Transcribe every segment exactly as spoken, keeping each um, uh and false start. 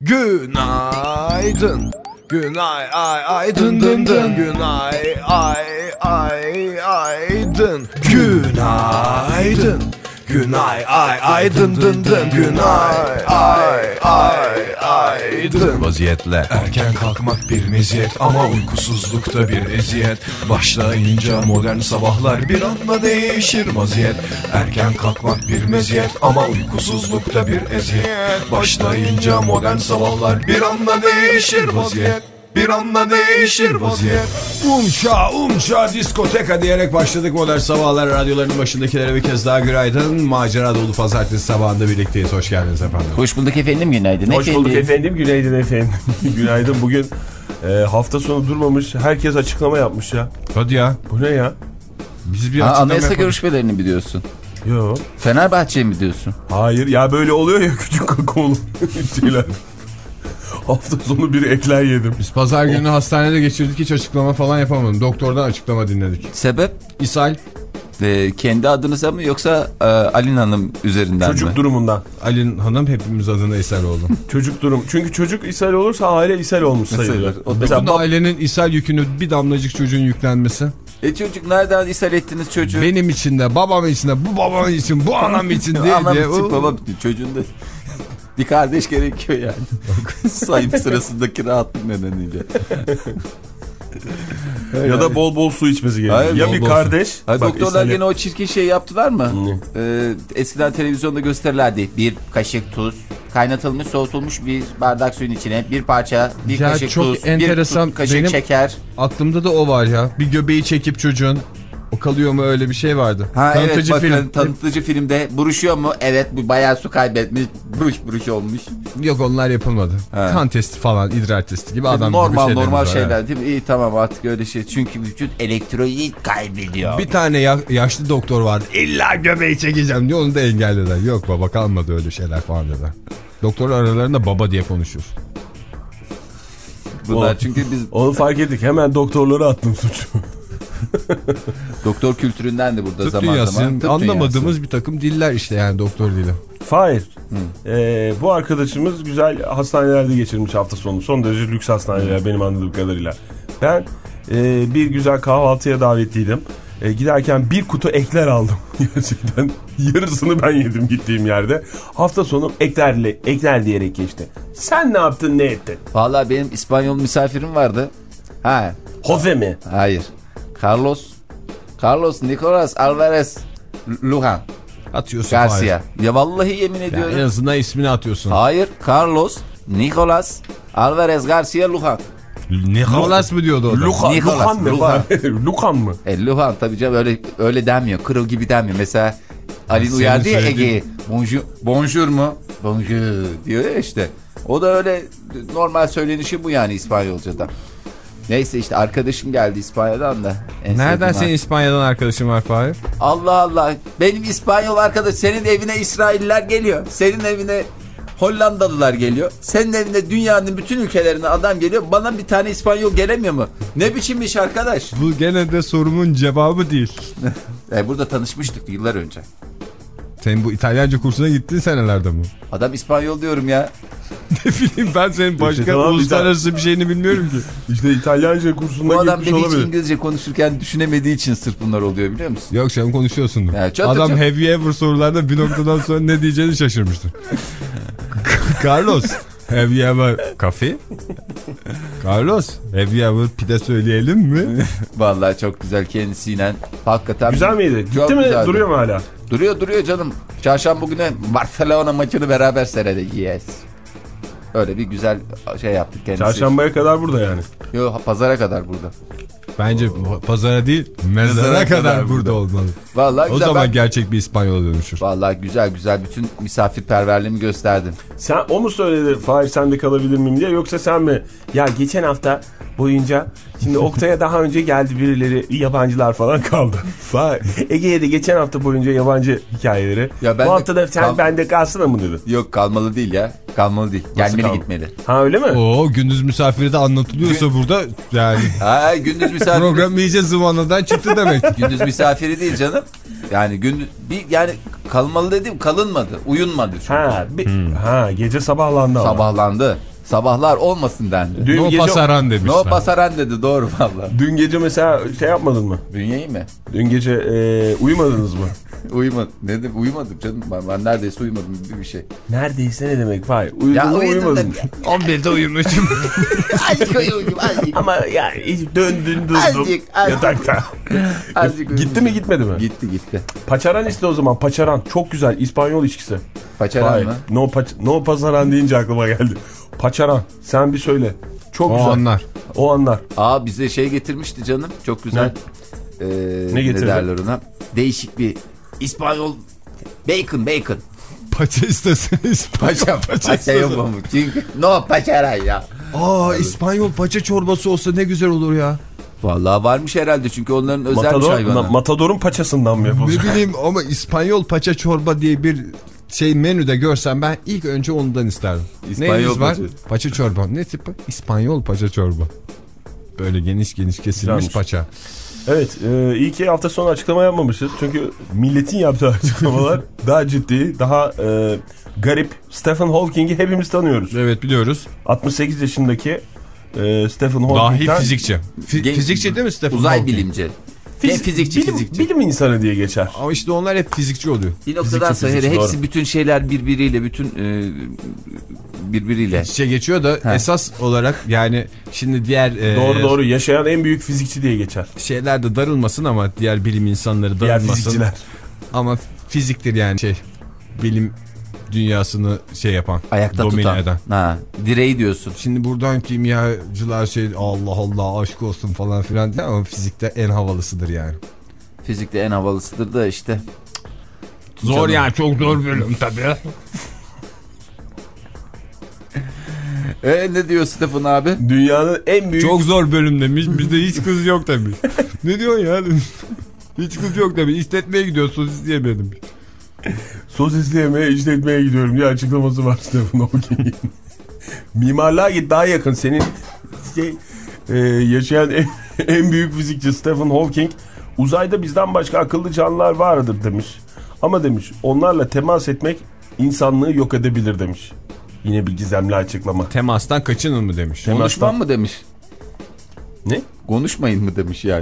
Günaydın. Günay ay ay dın dın dın. Günay ay ay ay dın. Günaydın. Günay ay ay dın dın dın. Günay ay ay ay dın. Vaziyetle erken kalkmak bir meziyet ama uykusuzlukta bir eziyet. Başlayınca modern sabahlar bir anda değişir vaziyet. Erken kalkmak bir meziyet ama uykusuzlukta bir eziyet. Başlayınca modern sabahlar bir anda değişir vaziyet. Bir anda değişir vaziyet. Umça umça diskoteka diyerek başladık modern sabahlar. Radyolarının başındakilere bir kez daha günaydın. Macera dolu pazartesi sabahında birlikteyiz. Hoş geldiniz efendim. Hoş bulduk efendim, günaydın. Hoş efendim. bulduk efendim, günaydın efendim. Günaydın. Bugün e, hafta sonu durmamış, herkes açıklama yapmış ya. Hadi ya. Bu ne ya? Biz bir Ha, açıklama anayasa yapalım. görüşmelerini biliyorsun. Yo. Fenerbahçe'yi mi diyorsun? Hayır ya, böyle oluyor ya küçük kakaolu şeyler. Hafta sonu bir ekler yedim. Biz pazar günü hastanede geçirdik, hiç açıklama falan yapamadım. Doktordan açıklama dinledik. Sebep? İshal. Ee, kendi adınıza mı yoksa e, Alin Hanım üzerinden Çocuk mi? durumundan. Alin Hanım hepimiz adına ishal oldu. Çocuk durum. Çünkü çocuk ishal olursa aile ishal olmuş sayılır. O da- Mesela Bütün bab- ailenin ishal yükünü bir damlacık çocuğun yüklenmesi. E çocuk nereden ishal ettiniz çocuğu? Benim için de, babam için de, bu babam için, bu anam için diye Anam diye. için, babam için, çocuğun da bir kardeş gerekiyor yani. Sayım sırasındaki rahatlık nedeniyle. ya da bol bol su içmesi gerekiyor. Hayır, ya bol bir bol kardeş. Hayır, bak, doktorlar ishali- gene o çirkin şey yaptılar mı? Ne? Ee, eskiden televizyonda gösterirlerdi. Bir kaşık tuz, kaynatılmış soğutulmuş bir bardak suyun içine bir parça, bir Ya kaşık çok tuz, enteresan. bir kaşık Benim şeker. Aklımda da o var ya. Bir göbeği çekip çocuğun. O kalıyor mu, öyle bir şey vardı. Ha Tanıtıcı evet, bakın film. tanıtıcı filmde buruşuyor mu? Evet, bu bayağı su kaybetmiş, buruş buruş olmuş. Yok, onlar yapılmadı. Ha. Kan testi falan, idrar testi gibi adam normal gibi şeylerimiz normal var, şeyler evet. değil mi? İyi, tamam, artık öyle şey. Çünkü vücut elektrolit kaybediyor. Bir tane ya- yaşlı doktor vardı. İlla göbeği çekeceğim diyor, onu da engellediler. Yok baba, kalmadı öyle şeyler falan dediler. Doktor aralarında baba diye konuşuyor. Bunlar O- çünkü biz Onu fark ettik. Hemen doktorlara attım suçu. doktor kültüründen de burada Tıp zaman dünyası, zaman. Tıp anlamadığımız dünyası. bir takım diller işte, yani doktor dili. Fahir. Ee, bu arkadaşımız güzel hastanelerde geçirmiş hafta sonu. Son derece lüks hastaneler benim anladığım kadarıyla. Ben e, bir güzel kahvaltıya davetliydim. E, giderken bir kutu ekler aldım. Gerçekten yarısını ben yedim gittiğim yerde. Hafta sonu eklerle, ekler diyerek geçti. Sen ne yaptın, ne ettin? Vallahi benim İspanyol misafirim vardı. Ha, Jose mi? hayır. Carlos. Carlos Nicolas Alvarez Lujan Atıyorsun Garcia. Ya vallahi yemin Yani ediyorum. en azından ismini atıyorsun. Hayır, Carlos Nicolas Alvarez Garcia Lujan. Nicolas mı diyordu o da? Lukan, Nicolas, Lukan mı? Lukan. Lukan mı? E, Lujan tabii canım, öyle öyle denmiyor. Kırıl gibi denmiyor. Mesela Ali'nin senin uyardı ya söylediğin- Ege'yi. Bonjour, bonjour mu? Bonjour diyor ya işte. O da öyle normal söylenişi bu yani İspanyolca'da. Neyse işte arkadaşım geldi İspanya'dan da. En Nereden sevdiğim senin İspanya'dan arkadaşın var Fahir? Allah Allah. Benim İspanyol arkadaş, senin evine İsrailler geliyor. Senin evine Hollandalılar geliyor. Senin evine dünyanın bütün ülkelerine adam geliyor. Bana bir tane İspanyol gelemiyor mu? Ne biçim iş arkadaş? Bu gene de sorumun cevabı değil. E, burada tanışmıştık yıllar önce. Senin bu İtalyanca kursuna gittiğin senelerde mi? Adam İspanyol diyorum ya. Ne bileyim ben, senin başka İşte tamam, uluslararası bir şeyini bilmiyorum ki. İşte İtalyanca kursunda Bu adam gitmiş beni hiç olabilir. İngilizce konuşurken düşünemediği için sırf bunlar oluyor, biliyor musun? Yok, sen konuşuyorsun. Ya, çatır Adam çatır. have you ever sorularda bir noktadan sonra ne diyeceğini şaşırmıştır. Carlos, have you ever coffee? Carlos, have you ever pide söyleyelim mi? Vallahi çok güzel kendisiyle. Hakikaten. Güzel miydi? Çok Gitti mi? güzeldi. Duruyor mu hala? Duruyor duruyor canım. Çarşamba günü Barcelona maçını beraber seyredik. Yes. Öyle bir güzel şey yaptık kendisi. Çarşambaya kadar burada yani. Yok, pazara kadar burada. Bence pazara değil, mezara, Mezara kadar, kadar burada, burada. olmalı. Vallahi O güzel. zaman ben... gerçek bir İspanyol'a dönüşür. Vallahi güzel güzel bütün misafirperverliğimi gösterdim. Sen o mu söyledi Fahir sen de kalabilir miyim diye, yoksa sen mi? Ya geçen hafta boyunca şimdi Oktay'a daha önce geldi birileri, yabancılar falan kaldı. Fahir, Ege'ye de geçen hafta boyunca yabancı hikayeleri. Ya ben Bu de- hafta da sen Kal- bende kalsana mı dedi. Yok, kalmalı değil ya. Kalmalı değil. Gelmeli kalmalı? gitmeli. Ha öyle mi? Oo, gündüz misafiri de anlatılıyorsa burada yani Ha, gündüz misafiri. program iyice zıvanadan çıktı demek. Gündüz misafiri değil canım. Yani gündüz bir yani kalmalı dedim, kalınmadı. Uyunmadı çünkü. Ha, bir, ha gece sabahlandı ama. Sabahlandı. Sabahlar olmasın dendi. Dün No gece, pasaran demişler. No pasaran dedi, doğru valla. dün gece mesela şey yapmadın mı? Bünyeyi mi? Dün gece e, uyumadınız mı? Uyumadım. Ne dedim? Uyumadım canım. Ben, ben neredeyse uyumadım gibi bir şey. Neredeyse ne demek? Hayır. Uyudun Ya mu uyudum uyumadın? da. on birde uyumuşum. Azıcık uyudum azıcık. Ama ya döndün durdum Azıcık, azıcık. yatakta. Azıcık Gitti mi gitmedi mi? Gitti gitti. Paçaran iste o zaman. Paçaran. Çok güzel. İspanyol içkisi. Paçaran Hayır. mı? No, paç- no pasaran deyince aklıma geldi. Paçaran. Sen bir söyle. Çok O güzel. anlar. O anlar. Aa bize şey getirmişti canım. Çok güzel. Ee, Ne getirdi? Ne derler ona? Değişik bir İspanyol bacon bacon. Paça isteseniz. Paça paça yok mu? Çünkü no paçaran ya. Aa, İspanyol paça çorbası olsa ne güzel olur ya. Vallahi varmış herhalde çünkü onların özel Matador, hayvanı. na- Matador'un paçasından mı Ne yapılacak? bileyim ama İspanyol paça çorba diye bir şey menüde görsem ben ilk önce ondan isterdim. İspanyol Neyiniz var? paça. Paça çorba. Ne tipi? İspanyol paça çorba. Böyle geniş geniş kesilmiş Güzelmiş. paça. Evet, e, iyi ki hafta sonu açıklama yapmamışız. Çünkü milletin yaptığı açıklamalar daha ciddi, daha e, garip. Stephen Hawking'i hepimiz tanıyoruz. Evet, biliyoruz. altmış sekiz yaşındaki e, Stephen Dahi Hawking'den fizikçi. Fi- Gen- fizikçi değil mi Stephen Uzay Hawking? bilimci. Fiz- Gen fizikçi bilim, fizikçi. bilim insanı diye geçer. Ama işte onlar hep fizikçi oluyor. Bir noktadan Fizikçi, sonra fizikçi, hepsi doğru. bütün şeyler birbiriyle bütün e, birbiriyle. Şey geçiyor da Ha. esas olarak yani şimdi diğer e, Doğru doğru, yaşayan en büyük fizikçi diye geçer. şeyler de darılmasın ama diğer bilim insanları Diğer darılmasın. fizikçiler. Ama fiziktir yani şey bilim dünyasını şey yapan, Ayakta domine tutan. eden. Ha, direği diyorsun. Şimdi buradan kimyacılar şey Allah Allah aşk olsun falan filan diyor ama fizikte en havalısıdır yani. Fizikte en havalısıdır da işte. Zor Canım. yani, çok zor bölüm tabii. E ne diyor Stefan abi? Dünyanın en büyük... Çok zor bölüm demiş, bizde hiç kız yok demiş. Ne diyorsun ya? Hiç kız yok demiş, işletmeye gidiyor sosis diyemedim. Sosis yemeye, işletmeye gidiyorum diye açıklaması var Stephen Hawking'in. Mimarlığa git, daha yakın. Senin şey, e, yaşayan en, en büyük fizikçi Stephen Hawking, uzayda bizden başka akıllı canlılar vardır demiş. Ama demiş, onlarla temas etmek insanlığı yok edebilir demiş. Yine bir gizemli açıklama. Temastan kaçının mı demiş. Temastan- Konuşmam mı demiş? Ne? Konuşmayın mı demiş yani.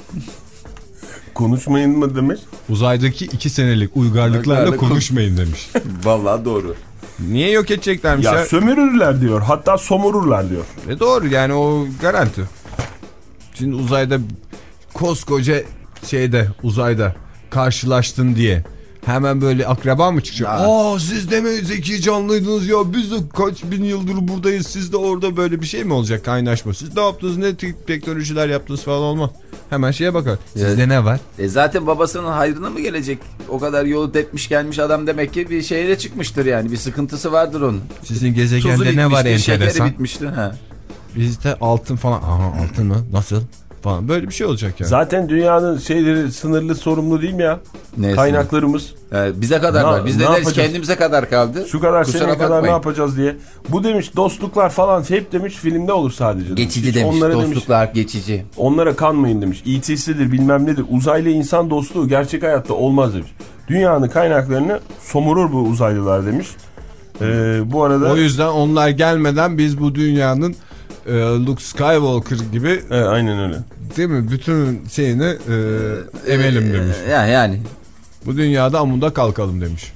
Konuşmayın mı demiş? Uzaydaki iki senelik uygarlıklarla Uygarlık- konuşmayın demiş. Vallahi doğru. Niye yok edeceklermiş ya? Ya sömürürler diyor. Hatta somururlar diyor. E doğru yani, o garanti. Şimdi uzayda koskoca şeyde uzayda karşılaştın diye hemen böyle akraba mı çıkacak? Ya. Aa, siz de mi zeki canlıydınız ya, biz de kaç bin yıldır buradayız, siz de orada, böyle bir şey mi olacak, kaynaşma? Siz ne yaptınız, ne tip teknolojiler yaptınız falan olmaz. Hemen şeye bakar. Sizde Evet. ne var? E zaten babasının hayrına mı gelecek? O kadar yolu tepmiş gelmiş adam, demek ki bir şehre çıkmıştır yani. Bir sıkıntısı vardır onun. Sizin Tuzu gezegende ne var bitmiştir, şekeri enteresan? bitmiştir. Ha. Bizde altın falan. Aha, altın mı? Nasıl? Falan. Böyle bir şey olacak yani. Zaten dünyanın şeyleri sınırlı, sorumlu değil mi ya? Neyse. Kaynaklarımız. E, bize kadar Ne- var. Biz de ne deriz yapacağız? kendimize kadar kaldı. Şu kadar Kusura seneye kadar bakmayın. ne yapacağız diye. Bu demiş dostluklar falan hep demiş filmde olur sadece. demiş. Geçici Hiç demiş. onlara Dostluklar geçici. Demiş, onlara kanmayın demiş. E T'sidir bilmem nedir. Uzaylı insan dostluğu gerçek hayatta olmaz demiş. Dünyanın kaynaklarını somurur bu uzaylılar demiş. Ee, bu arada... O yüzden onlar gelmeden biz bu dünyanın e, Luke Skywalker gibi, Evet, aynen öyle. değil mi? Bütün şeyini e, emelim demiş. E, yani yani. Bu dünyada amuda kalkalım demiş.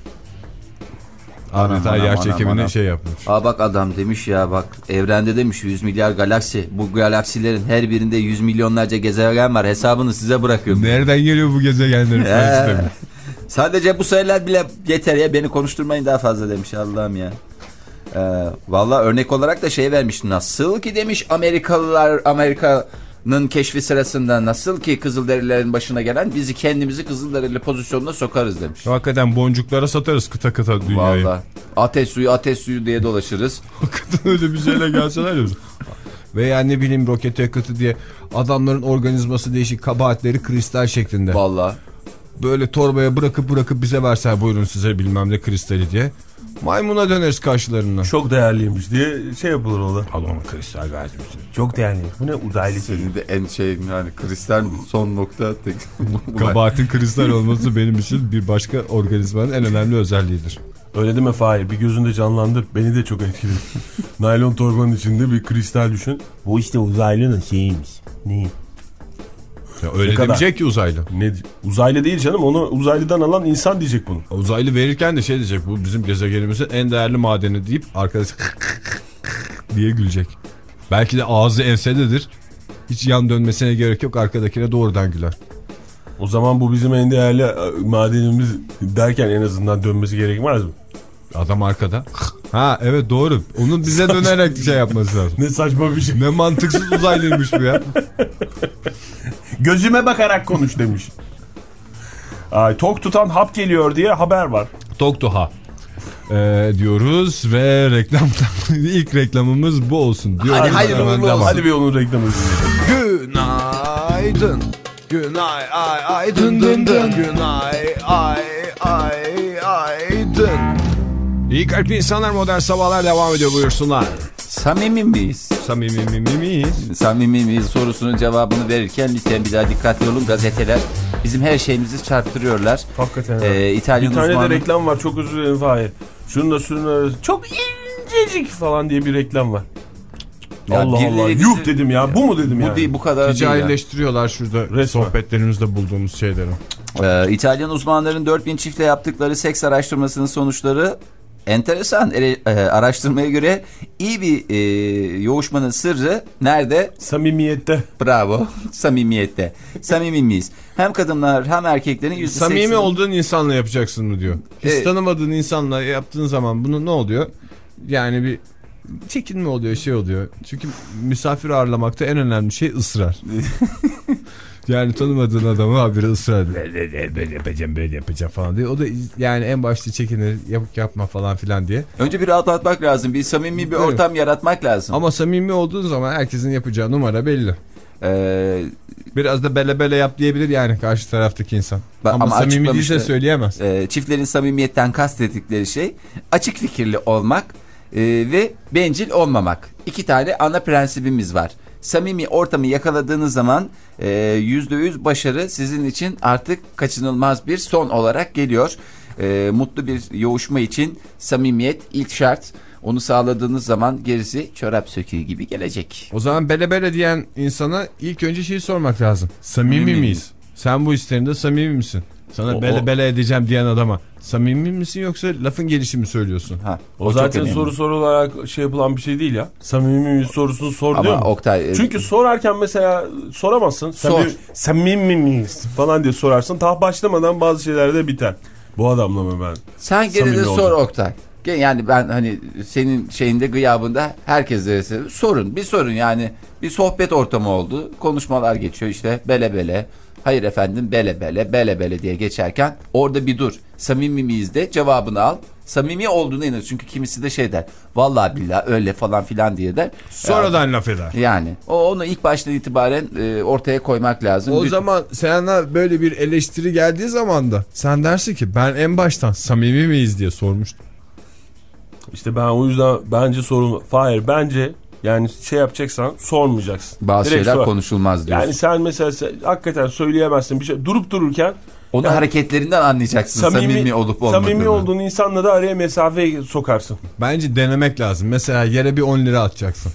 Adeta Anam, yer anam, çekimini anam. şey yapmış. Aa bak adam demiş ya, bak evrende demiş yüz milyar galaksi. Bu galaksilerin her birinde yüz milyonlarca gezegen var. Hesabını size bırakıyorum. Nereden geliyor bu gezegenlerin sayısı Ee, demiş. Sadece bu sayılar bile yeter ya, beni konuşturmayın daha fazla demiş. Allah'ım ya. Ee, Valla örnek olarak da şey vermiş. Nasıl ki demiş Amerikalılar, Amerika'nın keşfi sırasında nasıl ki Kızılderililerin başına gelen, bizi kendimizi Kızılderili pozisyonuna sokarız demiş. Hakikaten boncuklara satarız kıta kıta dünyayı. Valla ateş suyu ateş suyu diye dolaşırız. Hakikaten öyle bir şeyle gelseler ya. Veya ne bileyim roket yakıtı diye adamların organizması değişik, kabahatleri kristal şeklinde. Valla. Böyle torbaya bırakıp bırakıp bize verse, buyurun size bilmem ne kristali diye. Maymuna döneriz karşılarına. Çok değerliymiş diye şey yapılır orada. Al onu, kristal verdim size. Çok değerliymiş. Bu ne uzaylı şey. Senin de en şey yani kristal son nokta tek. Kabahatin kristal olması benim için bir başka organizmanın en önemli özelliğidir. Öyle deme Fahir, bir gözünde canlandır. Beni de çok etkiledi. Naylon torbanın içinde bir kristal düşün. Bu işte uzaylının şeyiymiş. Ne? Ya öyle demeyecek ki uzaylı. Ne? Uzaylı değil canım, onu uzaylıdan alan insan diyecek bunu. Uzaylı verirken de şey diyecek, bu bizim gezegenimizin en değerli madeni deyip arkadaş diye gülecek. Belki de ağzı ensededir. Hiç yan dönmesine gerek yok, arkadakine doğrudan güler. O zaman bu bizim en değerli madenimiz derken en azından dönmesi gerekmez mi? Adam arkada. Ha evet doğru. Onun bize dönerek şey yapması lazım. Ne saçma bir şey. Ne mantıksız uzaylıymış bu ya. Gözüme bakarak konuş demiş. Ay, tok tutan hap geliyor diye haber var. Tok tuha. Ee, diyoruz ve reklam ilk reklamımız bu olsun. Hadi hayırlı uğurlu olsun. Hadi bir onun reklamı. Günaydın. Günay ay ay dın dın dın. Günay ay ay ay dın. İyi kalpli insanlar, modern sabahlar devam ediyor, buyursunlar. Samimi miyiz? Samimi miyiz? Samimi miyiz sorusunun cevabını verirken lütfen bir daha dikkatli olun. Gazeteler bizim her şeyimizi çarptırıyorlar. Hakikaten. Ee, İtalyan bir tane uzmanı... de reklam var, çok özür dilerim Fahir. Şunu da şunu da çok incecik falan diye bir reklam var. Ya Allah Allah. bizi... Yuh dedim ya. Bu mu dedim bu yani? değil, bu kadar Ticarileştiriyorlar şurada Resmen. sohbetlerimizde bulduğumuz şeyleri. Ee, İtalyan uzmanların dört bin çiftle yaptıkları seks araştırmasının sonuçları enteresan. E, e, araştırmaya göre iyi bir e, yoğuşmanın sırrı nerede? Samimiyette. Bravo. Samimiyette. Samimi miyiz? Hem kadınlar hem erkeklerin yüzde seksen... Samimi olduğun insanla yapacaksın mı diyor. Hiç Evet. tanımadığın insanla yaptığın zaman bunu ne oluyor? Yani bir çekinme oluyor, şey oluyor. Çünkü misafir ağırlamakta en önemli şey ısrar. Yani tanımadığın adamı habire ısrar ediyor. Böyle, böyle yapacağım, böyle yapacağım falan diye. O da yani en başta çekinir, yap, yapma falan filan diye. Önce bir rahatlatmak lazım. Bir samimi bir Evet. ortam yaratmak lazım. Ama samimi olduğun zaman herkesin yapacağı numara belli. Ee, Biraz da bele bele yap diyebilir yani karşı taraftaki insan. Ba- ama, ama samimi değilse açıklamıştı. söyleyemez. e, çiftlerin samimiyetten kastettikleri şey açık fikirli olmak e, ve bencil olmamak. İki tane ana prensibimiz var. Samimi ortamı yakaladığınız zaman e, yüzde yüz başarı sizin için artık kaçınılmaz bir son olarak geliyor. E, mutlu bir yoğuşma için samimiyet ilk şart. Onu sağladığınız zaman gerisi çorap söküğü gibi gelecek. O zaman bele bele diyen insana ilk önce şeyi sormak lazım. Samimi Samimi miyiz? Sen bu isterinde samimi misin? Sana O- bele o- bele edeceğim diyen adama samimi misin yoksa lafın gelişi mi söylüyorsun? Ha, O, çok zaten önemli. soru sorularak şey yapılan bir şey değil ya. Samimi miyiz sorusunu sor Ama diyor mu? Oktay... Çünkü sorarken mesela soramazsın. Sor. Samimi, samimi miyiz falan diye sorarsın. Daha başlamadan bazı şeyler de biter. Bu adamla mı ben? Sen gene de Samimi sor olacağım. Oktay. Yani ben hani senin şeyinde gıyabında herkese sorun. Bir sorun yani bir sohbet ortamı oldu. Konuşmalar geçiyor işte bele bele. Hayır efendim bele bele bele bele diye geçerken orada bir dur. Samimi miyiz de cevabını al. Samimi olduğuna inanır. Çünkü kimisi de şey der. Vallahi billahi öyle falan filan diye der. Sonradan laf eder. Yani o onu ilk baştan itibaren e, ortaya koymak lazım. O Bir- zaman sana böyle bir eleştiri geldiği zaman da sen dersin ki ben en baştan samimi miyiz diye sormuştum. İşte ben o yüzden bence sorun... Hayır bence yani şey yapacaksan sormayacaksın. Bazı Direkt şeyler sor. konuşulmaz diyorsun. Yani sen mesela sen, hakikaten söyleyemezsin bir şey. Durup dururken onu yani, hareketlerinden anlayacaksın samimi, samimi olup olmadığını. Samimi olduğun insanla da araya mesafe sokarsın. Bence denemek lazım. Mesela yere bir on lira atacaksın.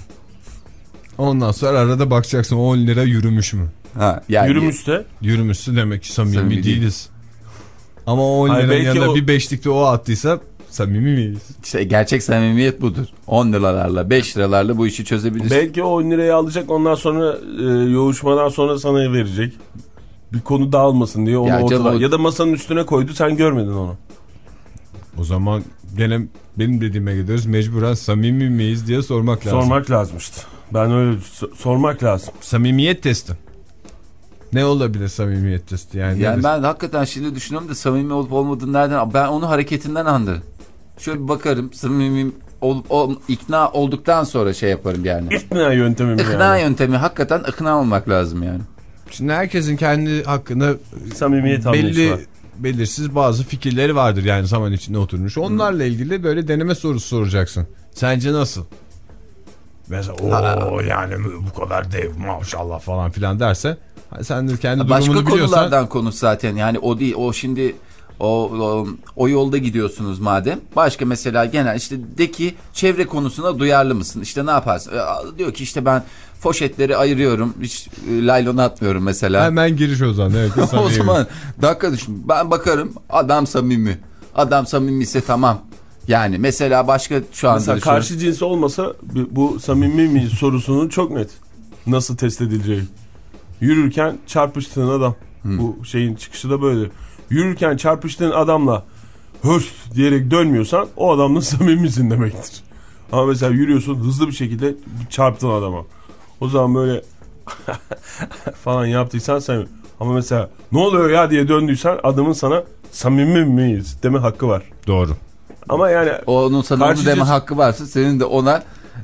Ondan sonra arada bakacaksın on lira yürümüş mü? Ha, yani, yürümüşse. Yürümüşsü demek ki samimi, Samimi değiliz. Ama o on Hayır, liranın belki yanında o... bir beşlikte o attıysa samimi miyiz? İşte gerçek samimiyet budur. on liralarla beş liralarla bu işi çözebilirsin. Belki o on lirayı alacak, ondan sonra e, yoğuşmadan sonra sana verecek. Bir konu dağılmasın diye onu Ya ortadan. canım, Ya da masanın üstüne koydu, sen görmedin onu. O zaman gene benim dediğime gidiyoruz. Mecburen samimi miyiz diye sormak lazım. Sormak lazmıştı. Ben öyle so- sormak lazım. Samimiyet testi. Ne olabilir samimiyet testi? Yani, Yani nedir? ben hakikaten şimdi düşünüyorum da samimi olup olmadığını nereden... Ben onu hareketinden anlarım. Şöyle bir bakarım samimi olup ol, ikna olduktan sonra şey yaparım yani. İkna yöntemi mi İkna yani? yöntemi hakikaten ikna olmak lazım yani. Şimdi herkesin kendi hakkında Samimiyet anlayışı belli var. belirsiz bazı fikirleri vardır yani zaman içinde oturmuş. Onlarla ilgili böyle deneme sorusu soracaksın. Sence nasıl? Mesela o yani bu kadar dev maşallah falan filan derse sen de kendi Başka durumunu biliyorsan. konulardan konuş zaten yani o değil. O şimdi O, o, o yolda gidiyorsunuz madem. Başka mesela genel işte de ki çevre konusuna duyarlı mısın? İşte ne yaparsın? E, diyor ki işte ben poşetleri ayırıyorum. Hiç e, laylona atmıyorum mesela. Hemen giriş o zaman. Evet, O zaman dakika düşün. Ben bakarım adam samimi. Adam samimi ise tamam. Yani mesela başka şu anda Mesela karşı cins olmasa bu samimi mi sorusunun çok net. Nasıl test edileceği. Yürürken çarpıştığın adam. Hmm. Bu şeyin çıkışı da böyle. Yürürken çarpıştığın adamla hörs diyerek dönmüyorsan o adamla samimisin demektir. Ama mesela yürüyorsun hızlı bir şekilde çarptın adama. O zaman böyle falan yaptıysan sen, ama mesela ne oluyor ya diye döndüysen adamın sana samimi miyiz deme hakkı var. Doğru. Ama yani onun sana onu deme hakkı varsa senin de ona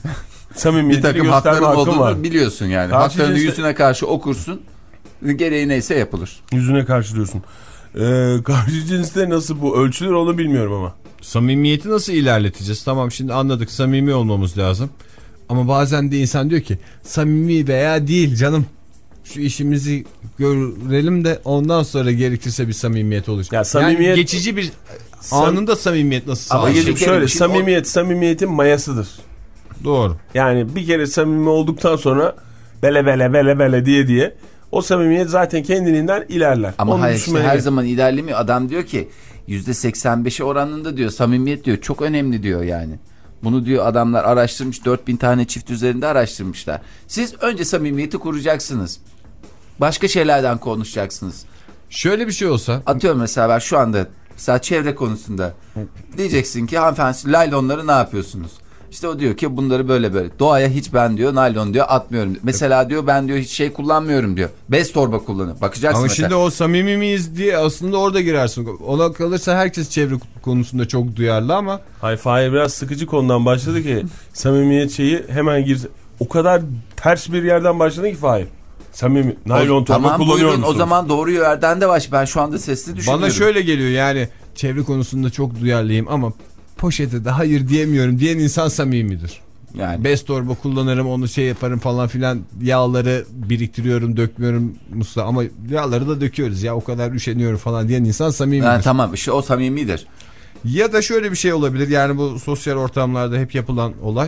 bir takım hakların olduğunu var. Biliyorsun yani. Karşı haklarını cinsle... yüzüne karşı okursun. Gereği neyse yapılır. Yüzüne karşı diyorsun. Ee, karşı cinste nasıl bu ölçülür onu bilmiyorum ama. Samimiyeti nasıl ilerleteceğiz? Tamam, şimdi anladık, samimi olmamız lazım. Ama bazen de insan diyor ki samimi veya değil canım. Şu işimizi görelim de ondan sonra gerekirse bir samimiyet olacak. Ya samimiyet... Yani geçici bir Sam... anında samimiyet nasıl sağlanır? Ama şöyle şey, samimiyet o... samimiyetin mayasıdır. Doğru. Yani bir kere samimi olduktan sonra bele bele bele bele diye diye o samimiyet zaten kendiliğinden ilerler. Ama hayır işte her zaman ilerlemiyor. Adam diyor ki yüzde seksen beşi oranında diyor samimiyet diyor çok önemli diyor yani. Bunu diyor adamlar araştırmış, dört bin tane çift üzerinde araştırmışlar. Siz önce samimiyeti kuracaksınız. Başka şeylerden konuşacaksınız. Şöyle bir şey olsa. Atıyorum mesela ben şu anda mesela çevre konusunda diyeceksin ki hanımefendi laylonları ne yapıyorsunuz? İşte o diyor ki bunları böyle böyle. Doğaya hiç ben diyor naylon diyor atmıyorum. Mesela diyor ben diyor hiç şey kullanmıyorum diyor. Bez torba kullanıyor. Bakacaksın ama mesela. Ama şimdi o samimi miyiz diye aslında orada girersin. Ona kalırsa herkes çevre konusunda çok duyarlı ama. Hayır Fahir biraz sıkıcı konudan başladı ki samimiyet şeyi hemen gir. O kadar ters bir yerden başladı ki Fahir. Samimi naylon torba tamam, kullanıyor buyurun, musun? O zaman doğru yerden de baş. Ben şu anda sesli düşünüyorum. Bana şöyle geliyor yani çevre konusunda çok duyarlıyım ama poşete de hayır diyemiyorum diyen insan samimidir. Yani bez torba kullanırım, onu şey yaparım falan filan, yağları biriktiriyorum, dökmüyorum musla ama yağları da döküyoruz ya o kadar üşeniyorum falan diyen insan samimidir. Yani tamam işte o samimidir. Ya da şöyle bir şey olabilir yani bu sosyal ortamlarda hep yapılan olay.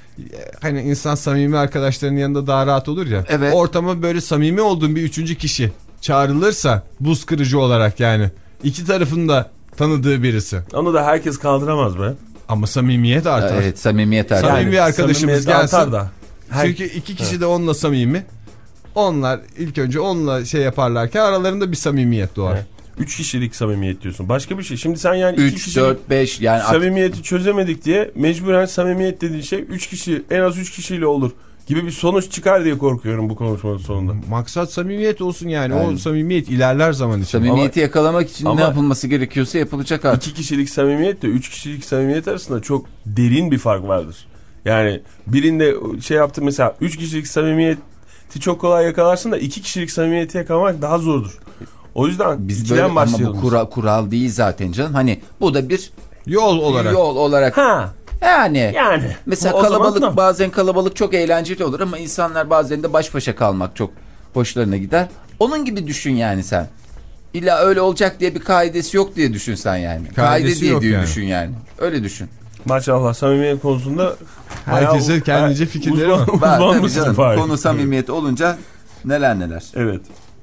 Hani insan samimi arkadaşlarının yanında daha rahat olur ya. Evet. Ortama böyle samimi olduğun bir üçüncü kişi çağrılırsa buz kırıcı olarak yani iki tarafın da tanıdığı birisi. Onu da herkes kaldıramaz be. Ama samimiyet artar. Evet, samimiyet artar. Samimi yani, arkadaşımız gelsin. Da. Her... Çünkü iki kişi de onunla samimi. Onlar ilk önce onunla şey yaparlarken aralarında bir samimiyet doğar. Evet. Üç kişilik samimiyet diyorsun. Başka bir şey. Şimdi sen yani üç, dört, beş yani samimiyeti artık... çözemedik diye mecburen samimiyet dediğin şey üç kişi, en az üç kişiyle olur gibi bir sonuç çıkar diye korkuyorum bu konuşmanın sonunda. Maksat samimiyet olsun yani. yani o samimiyet ilerler zaman için. Samimiyeti ama, yakalamak için ama ne yapılması gerekiyorsa yapılacak artık. İki kişilik samimiyet de üç kişilik samimiyet arasında çok derin bir fark vardır. Yani birinde şey yaptı mesela üç kişilik samimiyeti çok kolay yakalarsın da iki kişilik samimiyeti yakalamak daha zordur. O yüzden biz böyle, ama bu kural, kural değil zaten canım. Hani bu da bir yol olarak. Yol olarak. Ha. Yani. Yani. Mesela kalabalık bazen kalabalık çok eğlenceli olur ama insanlar bazen de baş başa kalmak çok hoşlarına gider. Onun gibi düşün yani sen. İlla öyle olacak diye bir kaidesi yok diye düşün sen yani. Kaide diye diye yani. Düşün yani. Öyle düşün. Maşallah samimiyet konusunda herkese kendince fikirleri var. Uzman mısın Fahir? Konu samimiyet olunca neler neler. Evet.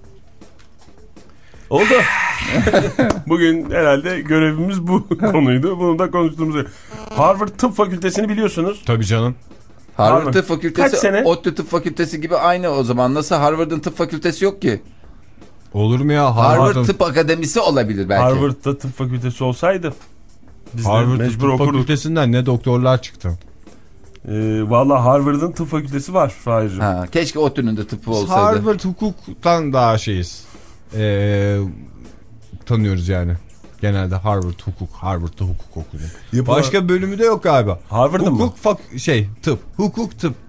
Oldu. Bugün herhalde görevimiz bu konuydu. Bunu da konuştuğumuz. Harvard Tıp Fakültesini biliyorsunuz. Tabii canım. Harvard, Harvard Tıp Fakültesi, kaç sene? ODTÜ Tıp Fakültesi gibi aynı o zaman. Nasıl Harvard'ın tıp fakültesi yok ki? Olur mu ya? Harvard, Harvard Tıp Akademisi olabilir belki. Harvard'da tıp fakültesi olsaydı biz Harvard Tıp okurduk. Fakültesinden ne doktorlar çıktı. Ee, Valla Harvard'ın tıp fakültesi var. Ha, keşke ODTÜ'nün de tıpı olsaydı. Harvard hukuktan daha şeyiz. Ee, tanıyoruz yani. Genelde Harvard hukuk, Harvard'da hukuk okudum. Başka bölümü de yok galiba. Harvard'ın hukuk, mı? Fak- şey tıp, hukuk tıp.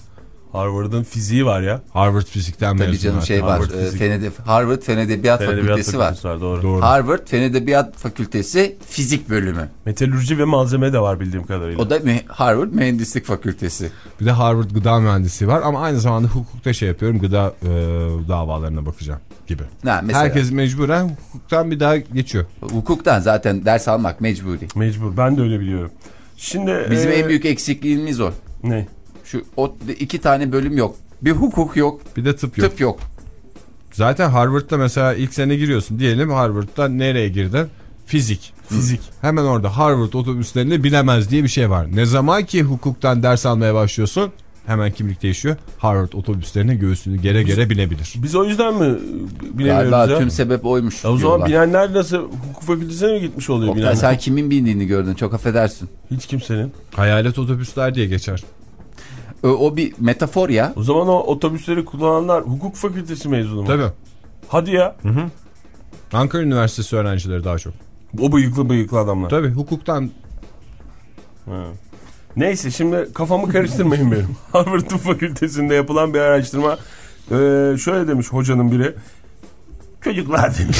Harvard'ın fiziği var ya. Harvard fizikten mezun. Tabii canım şey var. Harvard e, fizik. Fen Edeb- Harvard Fen Edebiyat Fen Edebiyat Fakültesi var. Fakültesi var, doğru. Doğru. Harvard Fen Edebiyat Fakültesi fizik bölümü. Metalürji ve malzeme de var bildiğim kadarıyla. O da mü- Harvard Mühendislik Fakültesi. Bir de Harvard gıda mühendisliği var ama aynı zamanda hukukta şey yapıyorum. Gıda e, davalarına bakacağım gibi. Ha, mesela, Herkes mecburen hukuktan bir daha geçiyor. hukuktan zaten ders almak mecburi. Mecbur. Ben de öyle biliyorum. Şimdi Bizim e, en büyük eksikliğimiz o. ne? Şu o iki tane bölüm yok. Bir hukuk yok, Bir de tıp yok. tıp yok. Zaten Harvard'da mesela ilk sene giriyorsun. Diyelim Harvard'da nereye girdin? Fizik. Fizik. Hemen orada Harvard otobüslerini bilemez diye bir şey var. Ne zaman ki hukuktan ders almaya başlıyorsun hemen kimlik değişiyor. Harvard otobüslerine göğsünü gere gere binebilir. Biz o yüzden mi bilemiyoruz Galiba ya? tüm sebep oymuş. Ya o zaman diyorlar. binenler nasıl hukuk fakültesine mi gitmiş oluyor? Oktay, binenler? sen kimin bindiğini gördün, çok affedersin. Hiç kimsenin. Hayalet otobüsler diye geçer. O, o bir metafor ya. O zaman o otobüsleri kullananlar hukuk fakültesi mezunu mu? Tabii. Hadi ya. Hı hı. Ankara Üniversitesi öğrencileri daha çok. O bıyıklı bıyıklı adamlar. Tabii hukuktan. Ha. Neyse şimdi kafamı karıştırmayın benim. Harvard Tıp Fakültesi'nde yapılan bir araştırma. Ee, şöyle demiş hocanın biri. Çocuklar demiş.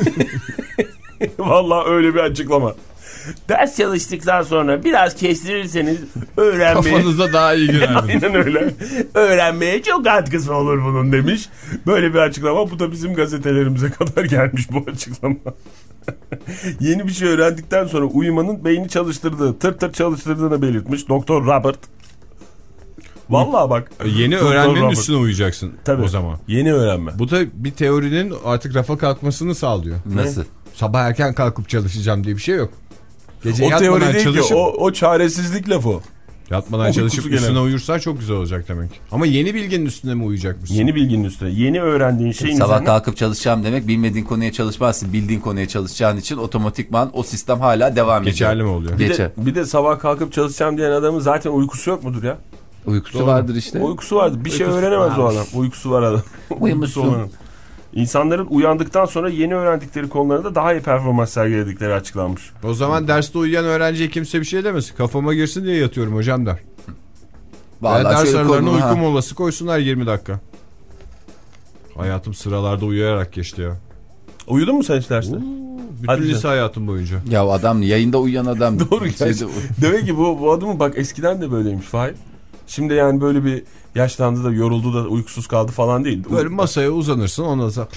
Vallahi öyle bir açıklama. Ders çalıştıktan sonra biraz kestirirseniz öğrenmeye... Kafanıza daha iyi girer. Aynen öyle. Öğrenmeye çok katkısı olur bunun demiş. Böyle bir açıklama. Bu da bizim gazetelerimize kadar gelmiş bu açıklama. Yeni bir şey öğrendikten sonra uyumanın beyni çalıştırdığı, tır tır çalıştırdığını belirtmiş Doktor Robert. Vallahi bak. Yeni Doktor öğrenmenin Robert. üstüne uyuyacaksın Tabii. o zaman. Yeni öğrenme. Bu da bir teorinin artık rafa kalkmasını sağlıyor. Nasıl? Sabah erken kalkıp çalışacağım diye bir şey yok. Gece O teori yatmadan değil çalışıp, ki. O, o çaresizlik lafı o. yatmadan o çalışıp uykusu üstüne gelen. uyursan çok güzel olacak demek. Ama yeni bilginin üstüne mi uyuyacakmışsın? Yeni bilginin üstüne. Yeni öğrendiğin şeyin Sabah üzerine... kalkıp çalışacağım demek, bilmediğin konuya çalışmazsın. Bildiğin konuya çalışacağın için otomatikman o sistem hala devam ediyor. Geçerli mi oluyor? Bir Geçer. de, bir de sabah kalkıp çalışacağım diyen adamın zaten uykusu yok mudur ya? Uykusu Doğru. vardır işte. Uykusu vardır. Bir şey Uykusu öğrenemez o varmış. adam. Uykusu var adam. Uyumuşsun. Uykusu olanın. İnsanların uyandıktan sonra yeni öğrendikleri konularda daha iyi performans sergiledikleri açıklanmış. O zaman derste uyuyan öğrenciye kimse bir şey demesin. Kafama girsin diye yatıyorum hocam der. Veya ders şöyle aralarına kolunu, ha. uyku molası koysunlar yirmi dakika. Hayatım sıralarda uyuyarak geçti ya. Uyudun mu sen hiç derste? Bütün Hadi lise canım. hayatım boyunca. Ya adam yayında uyuyan adam. Doğru Şeyde- gerçi. Demek ki bu, bu adamın bak eskiden de böyleymiş Fahir. Şimdi yani böyle bir yaşlandı da yoruldu da uykusuz kaldı falan değil. Böyle masaya uzanırsın ondan sonra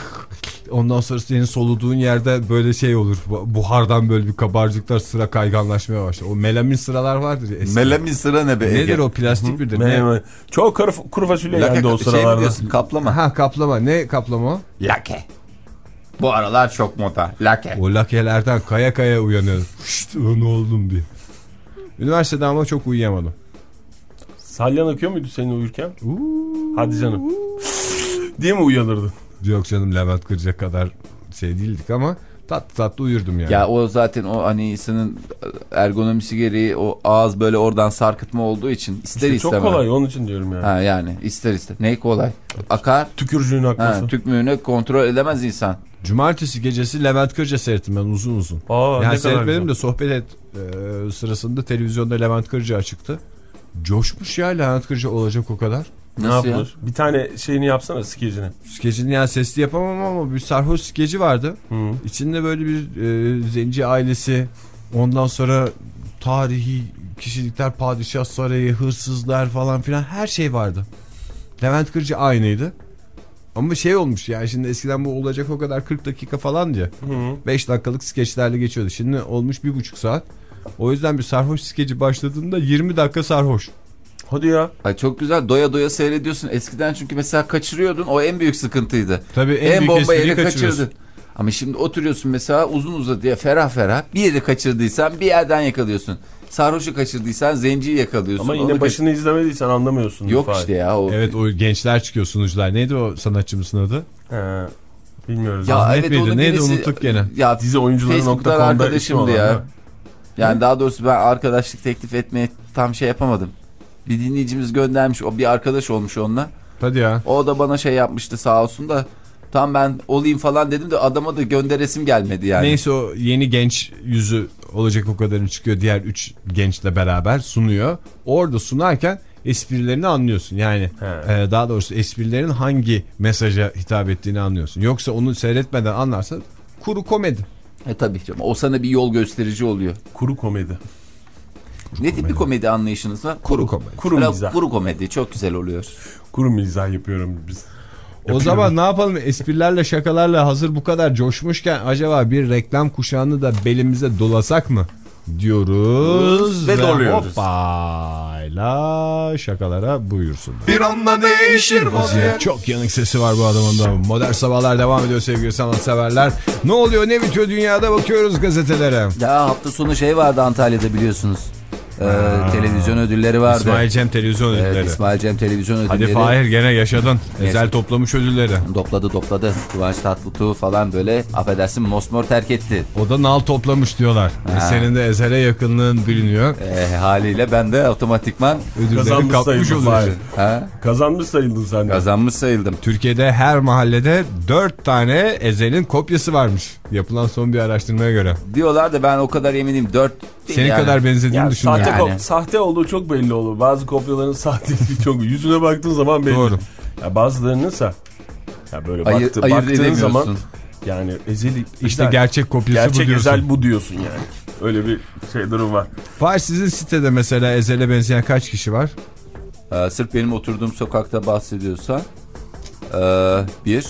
ondan sonra senin soluduğun yerde böyle şey olur. Buhardan böyle bir kabarcıklar, sıra kayganlaşmaya başlar. O melamin sıralar vardır ya eskiden. Melamin sıra ne be Ege? Nedir o, plastik birdir? Ne? Ne? Çok kuru, kuru fasulye Lake, yendi o şey mi sıralarda. diyorsun, kaplama. Ha, kaplama. Ne kaplama o? Lake. Bu aralar çok moda. Lake. O lakelerden kaya kaya uyanıyor. Şşt, ne oldum diye. Üniversitede ama çok uyuyamadım. Salyan akıyor muydu senin uyurken? Hadi canım. Diye mi uyanırdın? Yok canım, Levent Kırca kadar şey değildik ama tatlı tatlı uyurdum yani. Ya o zaten o hani insanın ergonomisi gereği o ağız böyle oradan sarkıtma olduğu için ister İşte istemez. çok kolay onun için diyorum yani. Ha yani ister ister. Ne kolay? Akar. Tükürücüğün akması. Ha, tükmüğünü kontrol edemez insan. Cumartesi gecesi Levent Kırca seyrettim ben uzun uzun. Aa, yani ne kadar seyretmedim güzel. de sohbet et e, sırasında televizyonda Levent Kırca açıktı. Coşmuş ya Levent Kırca olacak o kadar. Ne Nasıl ya? yapılır? Bir tane şeyini yapsana skecini. Skecini yani sesli yapamam ama bir sarhoş skeci vardı. Hı. İçinde böyle bir e, zenci ailesi, ondan sonra tarihi kişilikler, padişah sarayı, hırsızlar falan filan her şey vardı. Levent Kırca aynıydı. Ama şey olmuş yani, şimdi eskiden bu olacak o kadar kırk dakika falan diye. beş dakikalık skeçlerle geçiyordu. Şimdi olmuş bir buçuk saat. O yüzden bir sarhoş skeci başladığında yirmi dakika sarhoş. Hadi ya. Ay çok güzel, doya doya seyrediyorsun. Eskiden çünkü mesela kaçırıyordun, o en büyük sıkıntıydı. Tabii en, En büyük bomba espriyi yeri kaçırıyorsun. kaçırdın. Ama şimdi oturuyorsun mesela uzun uzadıya ferah ferah, bir yeri kaçırdıysan bir yerden yakalıyorsun. Sarhoşu kaçırdıysan zenciyi yakalıyorsun. Ama Onu yine kaç- başını izlemediysen anlamıyorsun. Yok Fahir. işte ya o. Evet, o gençler çıkıyor, sunucular. Neydi o sanatçımızın adı? He, bilmiyoruz. Ya Ahmet evet, miydi? onu Neydi, birisi- unuttuk gene. Ya Dizi oyuncuları nokta Facebook'tan com'da ismi arkadaşımdı olan, ya. değil mi? Yani daha doğrusu ben arkadaşlık teklif etmeye tam şey yapamadım. Bir dinleyicimiz göndermiş, o bir arkadaş olmuş onunla. Hadi ya. O da bana şey yapmıştı sağ olsun da, tam ben olayım falan dedim de adama da gönderesim gelmedi yani. Neyse, o yeni genç yüzü olacak o kadarını çıkıyor. Diğer üç gençle beraber sunuyor. Orada sunarken esprilerini anlıyorsun. Yani e, daha doğrusu esprilerin hangi mesaja hitap ettiğini anlıyorsun. Yoksa onu seyretmeden anlarsan kuru komedi. E tabii canım. O sana bir yol gösterici oluyor. Kuru komedi. Kuru ne tip bir komedi anlayışınız var? Kuru, kuru komedi. Kuru mizah. Kuru komedi çok güzel oluyor. Kuru mizah yapıyorum biz. O Yapıyorum. Zaman ne yapalım, esprilerle şakalarla hazır bu kadar coşmuşken acaba bir reklam kuşağını da belimize dolasak mı diyoruz ve, ve doluyoruz. Hoppayla şakalara buyursunlar. Bir anda değişir vaziyet. Çok yanık sesi var bu adamın da. Modern Sabahlar devam ediyor sevgili sanatseverler. Ne oluyor ne bitiyor dünyada, bakıyoruz gazetelere. Ya hafta sonu şey vardı Antalya'da biliyorsunuz. Ee, televizyon ödülleri vardı. İsmail Cem televizyon ödülleri. Evet, İsmail Cem televizyon ödülleri. Hadi Fahir gene yaşadın. Ezel toplamış ödülleri. Topladı topladı. Kıvanç Tatlıtuğ falan böyle affedersin mosmor terk etti. O da nal toplamış diyorlar. E senin de Ezel'e yakınlığın biliniyor. E, haliyle ben de otomatikman ödülleri kapmış oluyorsun. Kazanmış sayıldın sen de. Kazanmış sayıldım. Türkiye'de her mahallede dört tane Ezel'in kopyası varmış. Yapılan son bir araştırmaya göre. Diyorlar da ben o kadar eminim. Dört Senin yani. kadar benzediğini yani düşünüyorum. Sahte, yani. kop- sahte olduğu çok belli olur. Bazı kopyaların sahte çok. Yüzüne baktığın zaman belli. Doğru. Ya bazılarınınsa ya böyle Ayır, baktı, ayırt baktığın zaman yani Ezel'i işte gerçek kopyası gerçek bu diyorsun. Ezel bu diyorsun yani. Öyle bir şey durum var. Var sizin sitede mesela Ezel'e benzeyen kaç kişi var? Ee, sırf benim oturduğum sokakta bahsediyorsa e, bir,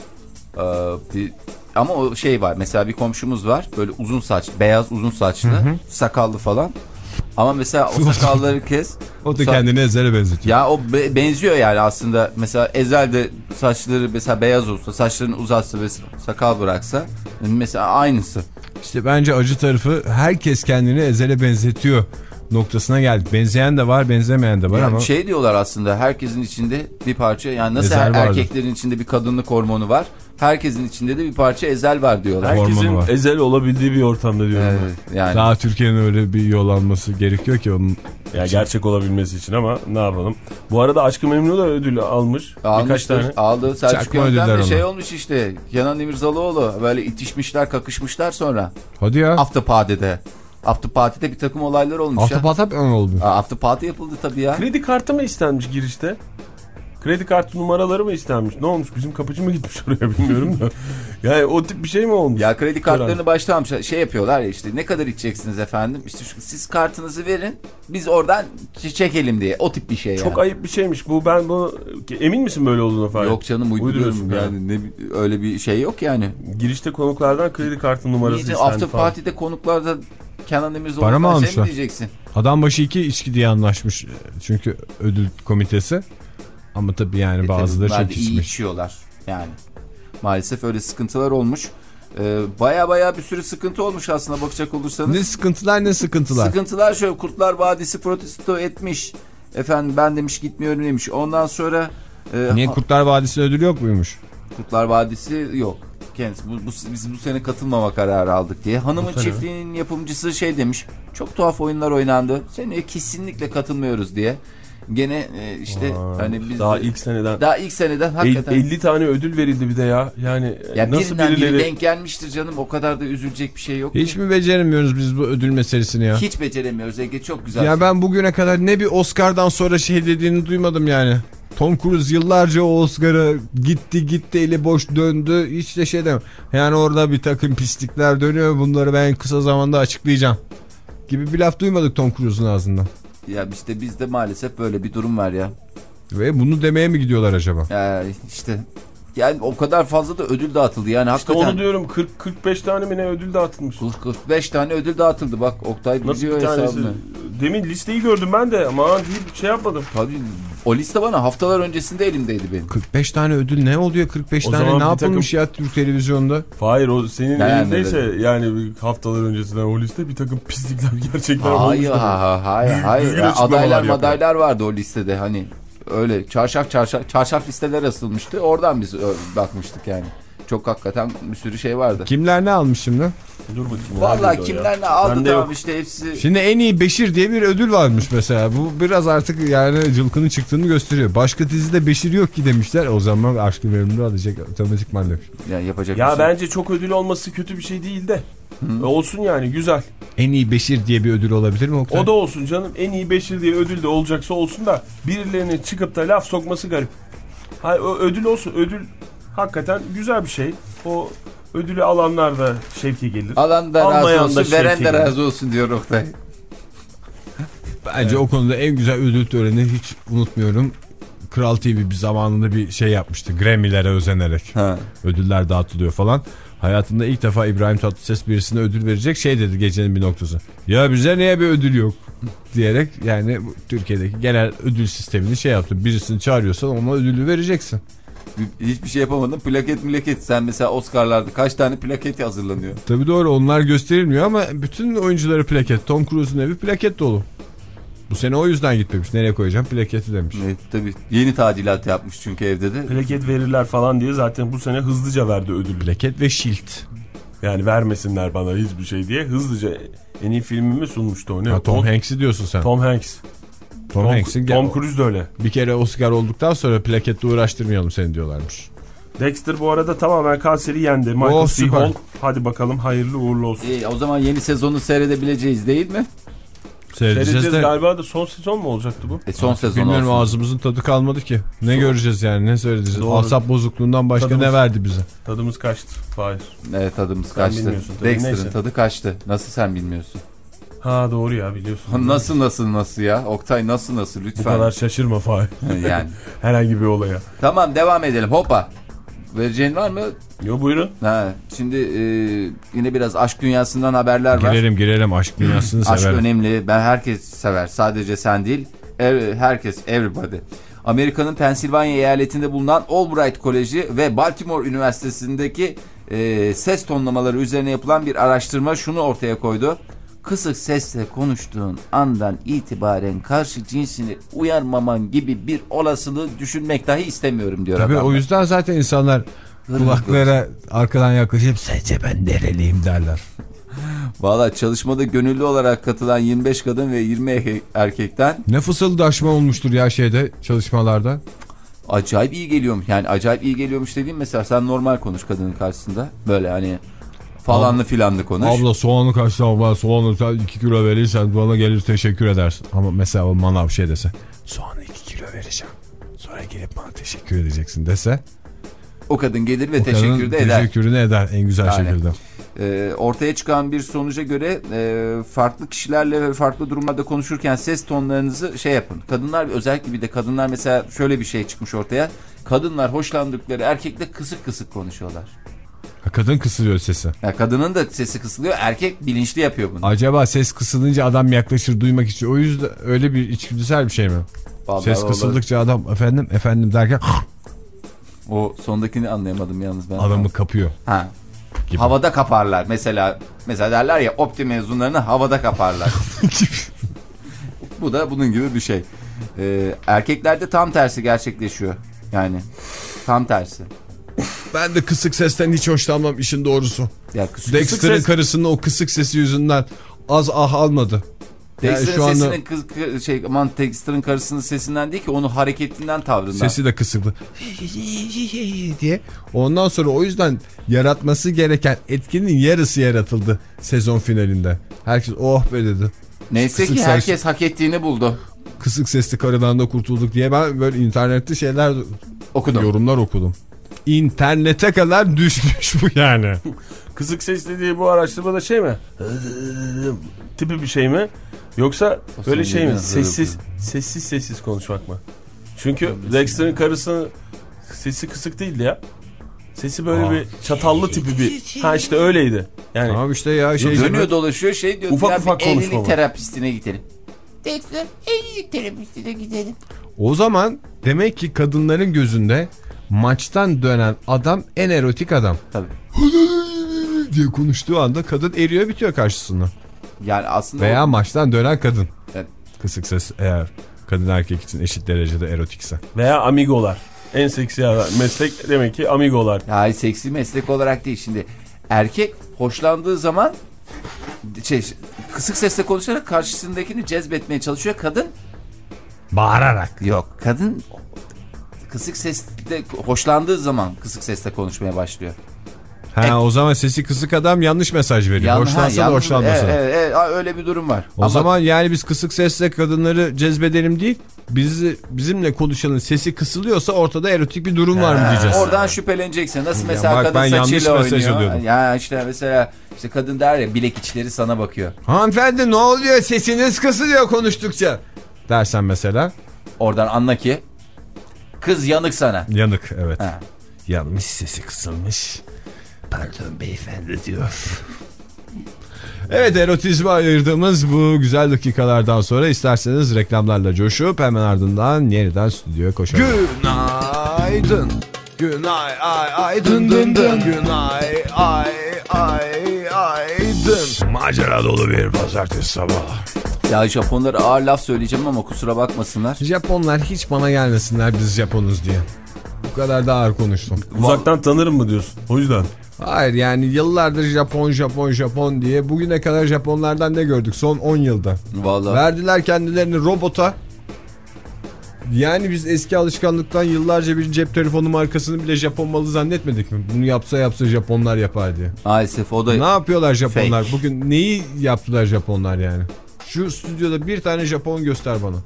e, bir ama o şey var mesela bir komşumuz var böyle uzun saç beyaz uzun saçlı hı hı. sakallı falan ama mesela o sakalları kes o da kendini Ezel'e benzetiyor. Ya o be- benziyor yani aslında mesela Ezel de saçları mesela beyaz olsa saçlarını uzatsa ve sakal bıraksa mesela aynısı. İşte bence acı tarafı herkes kendini Ezel'e benzetiyor noktasına geldik. Benzeyen de var, benzemeyen de var yani ama. Şey diyorlar aslında herkesin içinde bir parça yani nasıl her, erkeklerin içinde bir kadınlık hormonu var. Herkesin içinde de bir parça Ezel var diyorlar. Herkesin var. Ezel olabildiği bir ortamda diyorum. Evet, yani. Daha Türkiye'nin öyle bir yol alması gerekiyor ki onun. Ya gerçek olabilmesi için ama ne yapalım. Bu arada Aşk-ı Memnu da ödül almış. Almıştır, birkaç tane. aldı. Selçuk Yöntem de şey olmuş işte. Kenan İmirzalıoğlu böyle itişmişler, kakışmışlar sonra. Hadi ya. After Party'de. After Party'de bir takım olaylar olmuş After ya. Party hep öyle oldu. After Party yapıldı tabii ya. Kredi kartı mı istenmiş girişte? Kredi kartı numaraları mı istenmiş? Ne olmuş? Bizim kapıcı mı gitmiş oraya bilmiyorum da. Yani o tip bir şey mi olmuş? Ya kredi kartlarını başta almışlar. Şey yapıyorlar ya işte ne kadar içeceksiniz efendim? İşte şu, siz kartınızı verin. Biz oradan çekelim diye. O tip bir şey yani. Çok ayıp bir şeymiş. Bu ben bu emin misin böyle olduğunu falan? Yok canım uyduruyorum. Yani ne, öyle bir şey yok yani. Girişte konuklardan kredi kartı numarası istendi falan. After Party'de konuklarda Kenan İmirzalıoğlu para mı şey almışlar? mi diyeceksin? Adam başı iki içki diye anlaşmış. Çünkü ödül komitesi. Ama tabii yani e, bazıları tabii çok içmiş. İyi içiyorlar yani. Maalesef öyle sıkıntılar olmuş. Ee, baya baya bir sürü sıkıntı olmuş aslında bakacak olursanız. Ne sıkıntılar ne sıkıntılar? Sıkıntılar şöyle Kurtlar Vadisi protesto etmiş. Efendim ben demiş gitmiyorum demiş. Ondan sonra. E, Niye Kurtlar Vadisi ödülü yok muymuş? Kurtlar Vadisi yok. Kendisi bu, bu, biz bu sene katılmama kararı aldık diye. Hanımın çiftliğinin yapımcısı şey demiş. Çok tuhaf oyunlar oynandı. Seneye kesinlikle katılmıyoruz diye. Gene e, işte Aa, hani biz daha de, ilk seneden daha ilk seneden hakikaten elli tane ödül verildi bir de ya. Yani ya nasıl birileri birileri denk gelmiştir canım. O kadar da üzülecek bir şey yok. Hiç ki. mi beceremiyoruz biz bu ödül meselesini ya? Hiç beceremiyoruz Ege, çok güzel. Ya ben bugüne kadar ne bir Oscar'dan sonra şey dediğini duymadım yani. Tom Cruise yıllarca o Oscar'a gitti gitti eli boş döndü. Hiç de şey demem. Yani orada bir takım pislikler dönüyor. Bunları ben kısa zamanda açıklayacağım gibi bir laf duymadık Tom Cruise'un ağzından. Ya işte bizde maalesef böyle bir durum var ya. Ve bunu demeye mi gidiyorlar acaba? Ya işte yani o kadar fazla da ödül dağıtıldı yani işte hakikaten. Onu diyorum kırk kırk beş tane mi ne ödül dağıtılmış. kırk kırk beş tane ödül dağıtıldı bak Oktay biliyor hesabını. Demin listeyi gördüm ben de ama deyip şey yapmadım. Tabii o liste bana haftalar öncesinde elimdeydi benim. kırk beş tane ödül ne oluyor kırk beş o tane ne yapılmış takım... ya Türk televizyonda? Hayır o senin yani elindeyse öyle. Yani haftalar öncesinden o liste bir takım pislikler gerçekten olmuş. Hayır ha, hayır hayır yani adaylar madaylar vardı o listede hani öyle çarşaf çarşaf çarşaf listeler asılmıştı oradan biz bakmıştık yani. Çok hakikaten bir sürü şey vardı. Kimler ne almış şimdi? Dur bakayım. Vallahi kimler ne aldı tamam yok. işte hepsi. Şimdi en iyi Beşir diye bir ödül varmış mesela. Bu biraz artık yani cılkının çıktığını gösteriyor. Başka dizide Beşir yok ki demişler. O zaman Aşk-ı Memnu alacak otomatikman demiş. Ya yapacak ya bir şey. Bence çok ödül olması kötü bir şey değil de. E, olsun yani, güzel. En iyi beşir diye bir ödül olabilir mi Oktay? O da olsun canım. En iyi beşir diye ödül de olacaksa olsun da birilerinin çıkıp da laf sokması garip. Hayır, o ödül olsun. Ödül hakikaten güzel bir şey. O ödülü alanlar da şevki gelir. Alan da razı Almayan olsun, da veren şevki de gelir. razı olsun diyor Oktay. Bence evet. O konuda en güzel ödül töreni hiç unutmuyorum. Kral T V bir zamanında bir şey yapmıştı. Grammy'lere özenerek. Ha. Ödüller dağıtılıyor falan. Hayatında ilk defa İbrahim Tatlıses birisine ödül verecek, şey dedi gecenin bir noktası. Ya bize niye bir ödül yok? Diyerek yani Türkiye'deki genel ödül sistemini şey yaptı. Birisini çağırıyorsan ona ödülü vereceksin. Hiçbir şey yapamadın. Plaket mülaket. Sen mesela Oscar'larda kaç tane plaket hazırlanıyor? Tabii doğru, onlar gösterilmiyor ama bütün oyuncuları plaket. Tom Cruise'un evi plaket dolu. Bu sene o yüzden gitmemiş. Nereye koyacağım? Plaketi demiş. Evet, tabii. Yeni tadilat yapmış çünkü evde de. Plaket verirler falan diye zaten bu sene hızlıca verdi ödül. Plaket ve şilt. Yani vermesinler bana hiçbir şey diye hızlıca en iyi filmimi sunmuştu o. Ne? Ha, Tom Tom Hanks'i diyorsun sen. Tom Hanks. Tom, Tom Hanks'in Tom Cruise de öyle. Bir kere Oscar olduktan sonra plaketle uğraştırmayalım seni diyorlarmış. Dexter bu arada tamamen kanseri yendi. Michael oh, C. Hall. Hadi bakalım, hayırlı uğurlu olsun. İyi, o zaman yeni sezonu seyredebileceğiz değil mi? Seyredeceğiz de... galiba da son sezon mu olacaktı bu? E son sezon bilmiyorum, olsun. Ağzımızın tadı kalmadı ki. Ne son... göreceğiz yani, ne seyredeceğiz? Doğru. Asap bozukluğundan başka tadımız, ne verdi bize? Tadımız kaçtı. Hayır. Evet, tadımız sen kaçtı. Dexter'ın tadı kaçtı. Nasıl sen bilmiyorsun? Ha doğru ya, biliyorsun. Nasıl nasıl nasıl ya? Oktay nasıl nasıl lütfen. Bu kadar şaşırma Fahir. Yani. Herhangi bir olaya. Tamam, devam edelim. Hoppa. Vereceğin var mı? Yo, buyurun. Ha, şimdi e, yine biraz aşk dünyasından haberler var. Girelim girelim aşk dünyasını severim. Aşk önemli. Ben herkes sever. Sadece sen değil. Ev, herkes, everybody. Amerika'nın Pensilvanya eyaletinde bulunan Albright Koleji ve Baltimore Üniversitesi'ndeki e, ses tonlamaları üzerine yapılan bir araştırma şunu ortaya koydu. Kısık sesle konuştuğun andan itibaren karşı cinsini uyarmaman gibi bir olasılığı düşünmek dahi istemiyorum diyor. Tabii adamlar. O yüzden zaten insanlar kulaklara arkadan yaklaşıp sence ben nereliyim derler. Valla çalışmada gönüllü olarak katılan yirmi beş kadın ve yirmi erkekten. Ne fısıldaşma olmuştur ya şeyde, çalışmalarda. Acayip iyi geliyormuş. Yani acayip iyi geliyormuş dediğim, mesela sen normal konuş kadının karşısında. Böyle hani falanlı Ab filanlı konuş. Abla soğanı kaç tane var? Soğanı sen iki kilo verirsen bana gelir teşekkür edersin. Ama mesela o manav şey dese, soğanı iki kilo vereceğim, sonra gelip bana teşekkür edeceksin dese. O kadın gelir ve o teşekkür de eder. Teşekkürünü eder en güzel yani, şekilde. E, ortaya çıkan bir sonuca göre e, farklı kişilerle ve farklı durumlarda konuşurken ses tonlarınızı şey yapın. Kadınlar, özellikle bir de kadınlar, mesela şöyle bir şey çıkmış ortaya. Kadınlar hoşlandıkları erkekle kısık kısık konuşuyorlar. Kadın kısılıyor sesi. Ya kadının da sesi kısılıyor. Erkek bilinçli yapıyor bunu. Acaba ses kısılınca adam yaklaşır duymak için. O yüzden öyle bir içgüdüsel bir şey mi? Vallahi ses kısıldıkça olur. Adam efendim efendim derken o sondakini anlayamadım yalnız ben. Adamı kapıyor. Ha. Gibi. Havada kaparlar. Mesela mesela derler ya, Opti mezunlarını havada kaparlar. Bu da bunun gibi bir şey. Ee, erkeklerde tam tersi gerçekleşiyor. Yani tam tersi. Ben de kısık sesten hiç hoşlanmam işin doğrusu. Ya Dexter'ın ses... karısının o kısık sesi yüzünden az ah almadı. Dexter'ın yani şu sesinin anda... kız, şey, aman Dexter'ın karısının sesinden değil ki, onun hareketinden, tavrından. Sesi de kısıktı diye. Ondan sonra o yüzden yaratması gereken etkinin yarısı yaratıldı sezon finalinde. Herkes oh be dedi. Neyse kısık ki herkes ses... hak ettiğini buldu. Kısık sesli karıdan da kurtulduk diye ben böyle internette şeyler okudum. Yorumlar okudum. İnternete kadar düşmüş bu yani. Kısık sesli diye bu araştırmada şey mi? Tipi bir şey mi? Yoksa o böyle şey mi? Sessiz sessiz sessiz konuşmak mı? Çünkü Dexter'ın karısının sesi kısık değildi ya. Sesi böyle Aa. bir çatallı tipi bir. Ha işte öyleydi. Yani tamam işte ya şey dönüyor dolaşıyor şey diyor. Ufak ufak konuşma. Evlilik terapistine gidelim. Dexter evlilik terapistine gidelim. O zaman demek ki kadınların gözünde maçtan dönen adam en erotik adam. Tabii. diye konuştuğu anda kadın eriyor bitiyor karşısında. Yani aslında veya o... maçtan dönen kadın. Evet. Kısık ses eğer kadın erkek için eşit derecede erotikse. Veya amigolar. En seksi meslek demek ki amigolar. Hayır, seksi meslek olarak değil. Şimdi erkek hoşlandığı zaman şey, kısık sesle konuşarak karşısındakini cezbetmeye çalışıyor. Kadın bağırarak. Yok, kadın kısık sesle hoşlandığı zaman kısık sesle konuşmaya başlıyor. Ha, o zaman sesi kısık adam yanlış mesaj veriyor. Yan, Hoşlansa ha, da yalnız, hoşlanmasa. evet, evet, evet, öyle bir durum var. O Ama zaman yani biz kısık sesle kadınları cezbedelim değil, bizi, bizimle konuşanın sesi kısılıyorsa ortada erotik bir durum var mı diyeceğiz. oradan şüpheleneceksin. Nasıl mesela bak, kadın ben yanlış saçıyla mesaj oynuyor. alıyordum. Ya işte mesela işte kadın der ya, bilek içleri sana bakıyor. Hanımefendi ne oluyor, sesiniz kısılıyor konuştukça dersen mesela. Oradan anla ki kız yanık sana. Yanık, evet. Ha. Yanmış, sesi kısılmış. Pardon beyefendi diyor. Evet, erotizme ayırdığımız bu güzel dakikalardan sonra isterseniz reklamlarla coşup hemen ardından yeniden stüdyoya koşalım. Günaydın. Günay ay ay dın dın dın. Günay ay ay ay dın. Macera dolu bir pazartesi sabahı. Ya Japonlara ağır laf söyleyeceğim ama kusura bakmasınlar. Japonlar hiç bana gelmesinler biz Japonuz diye. Bu kadar da ağır konuştum. Uzaktan tanırım mı diyorsun? O yüzden. Hayır yani yıllardır Japon Japon Japon diye bugüne kadar Japonlardan ne gördük son on yılda. Vallahi. Verdiler kendilerini robota. Yani biz eski alışkanlıktan yıllarca bir cep telefonu markasını bile Japon malı zannetmedik mi? Bunu yapsa yapsa Japonlar yapar diye. Maalesef o da... Ne yapıyorlar Japonlar? Fake. Bugün neyi yaptılar Japonlar yani? Şu stüdyoda bir tane Japon göster bana.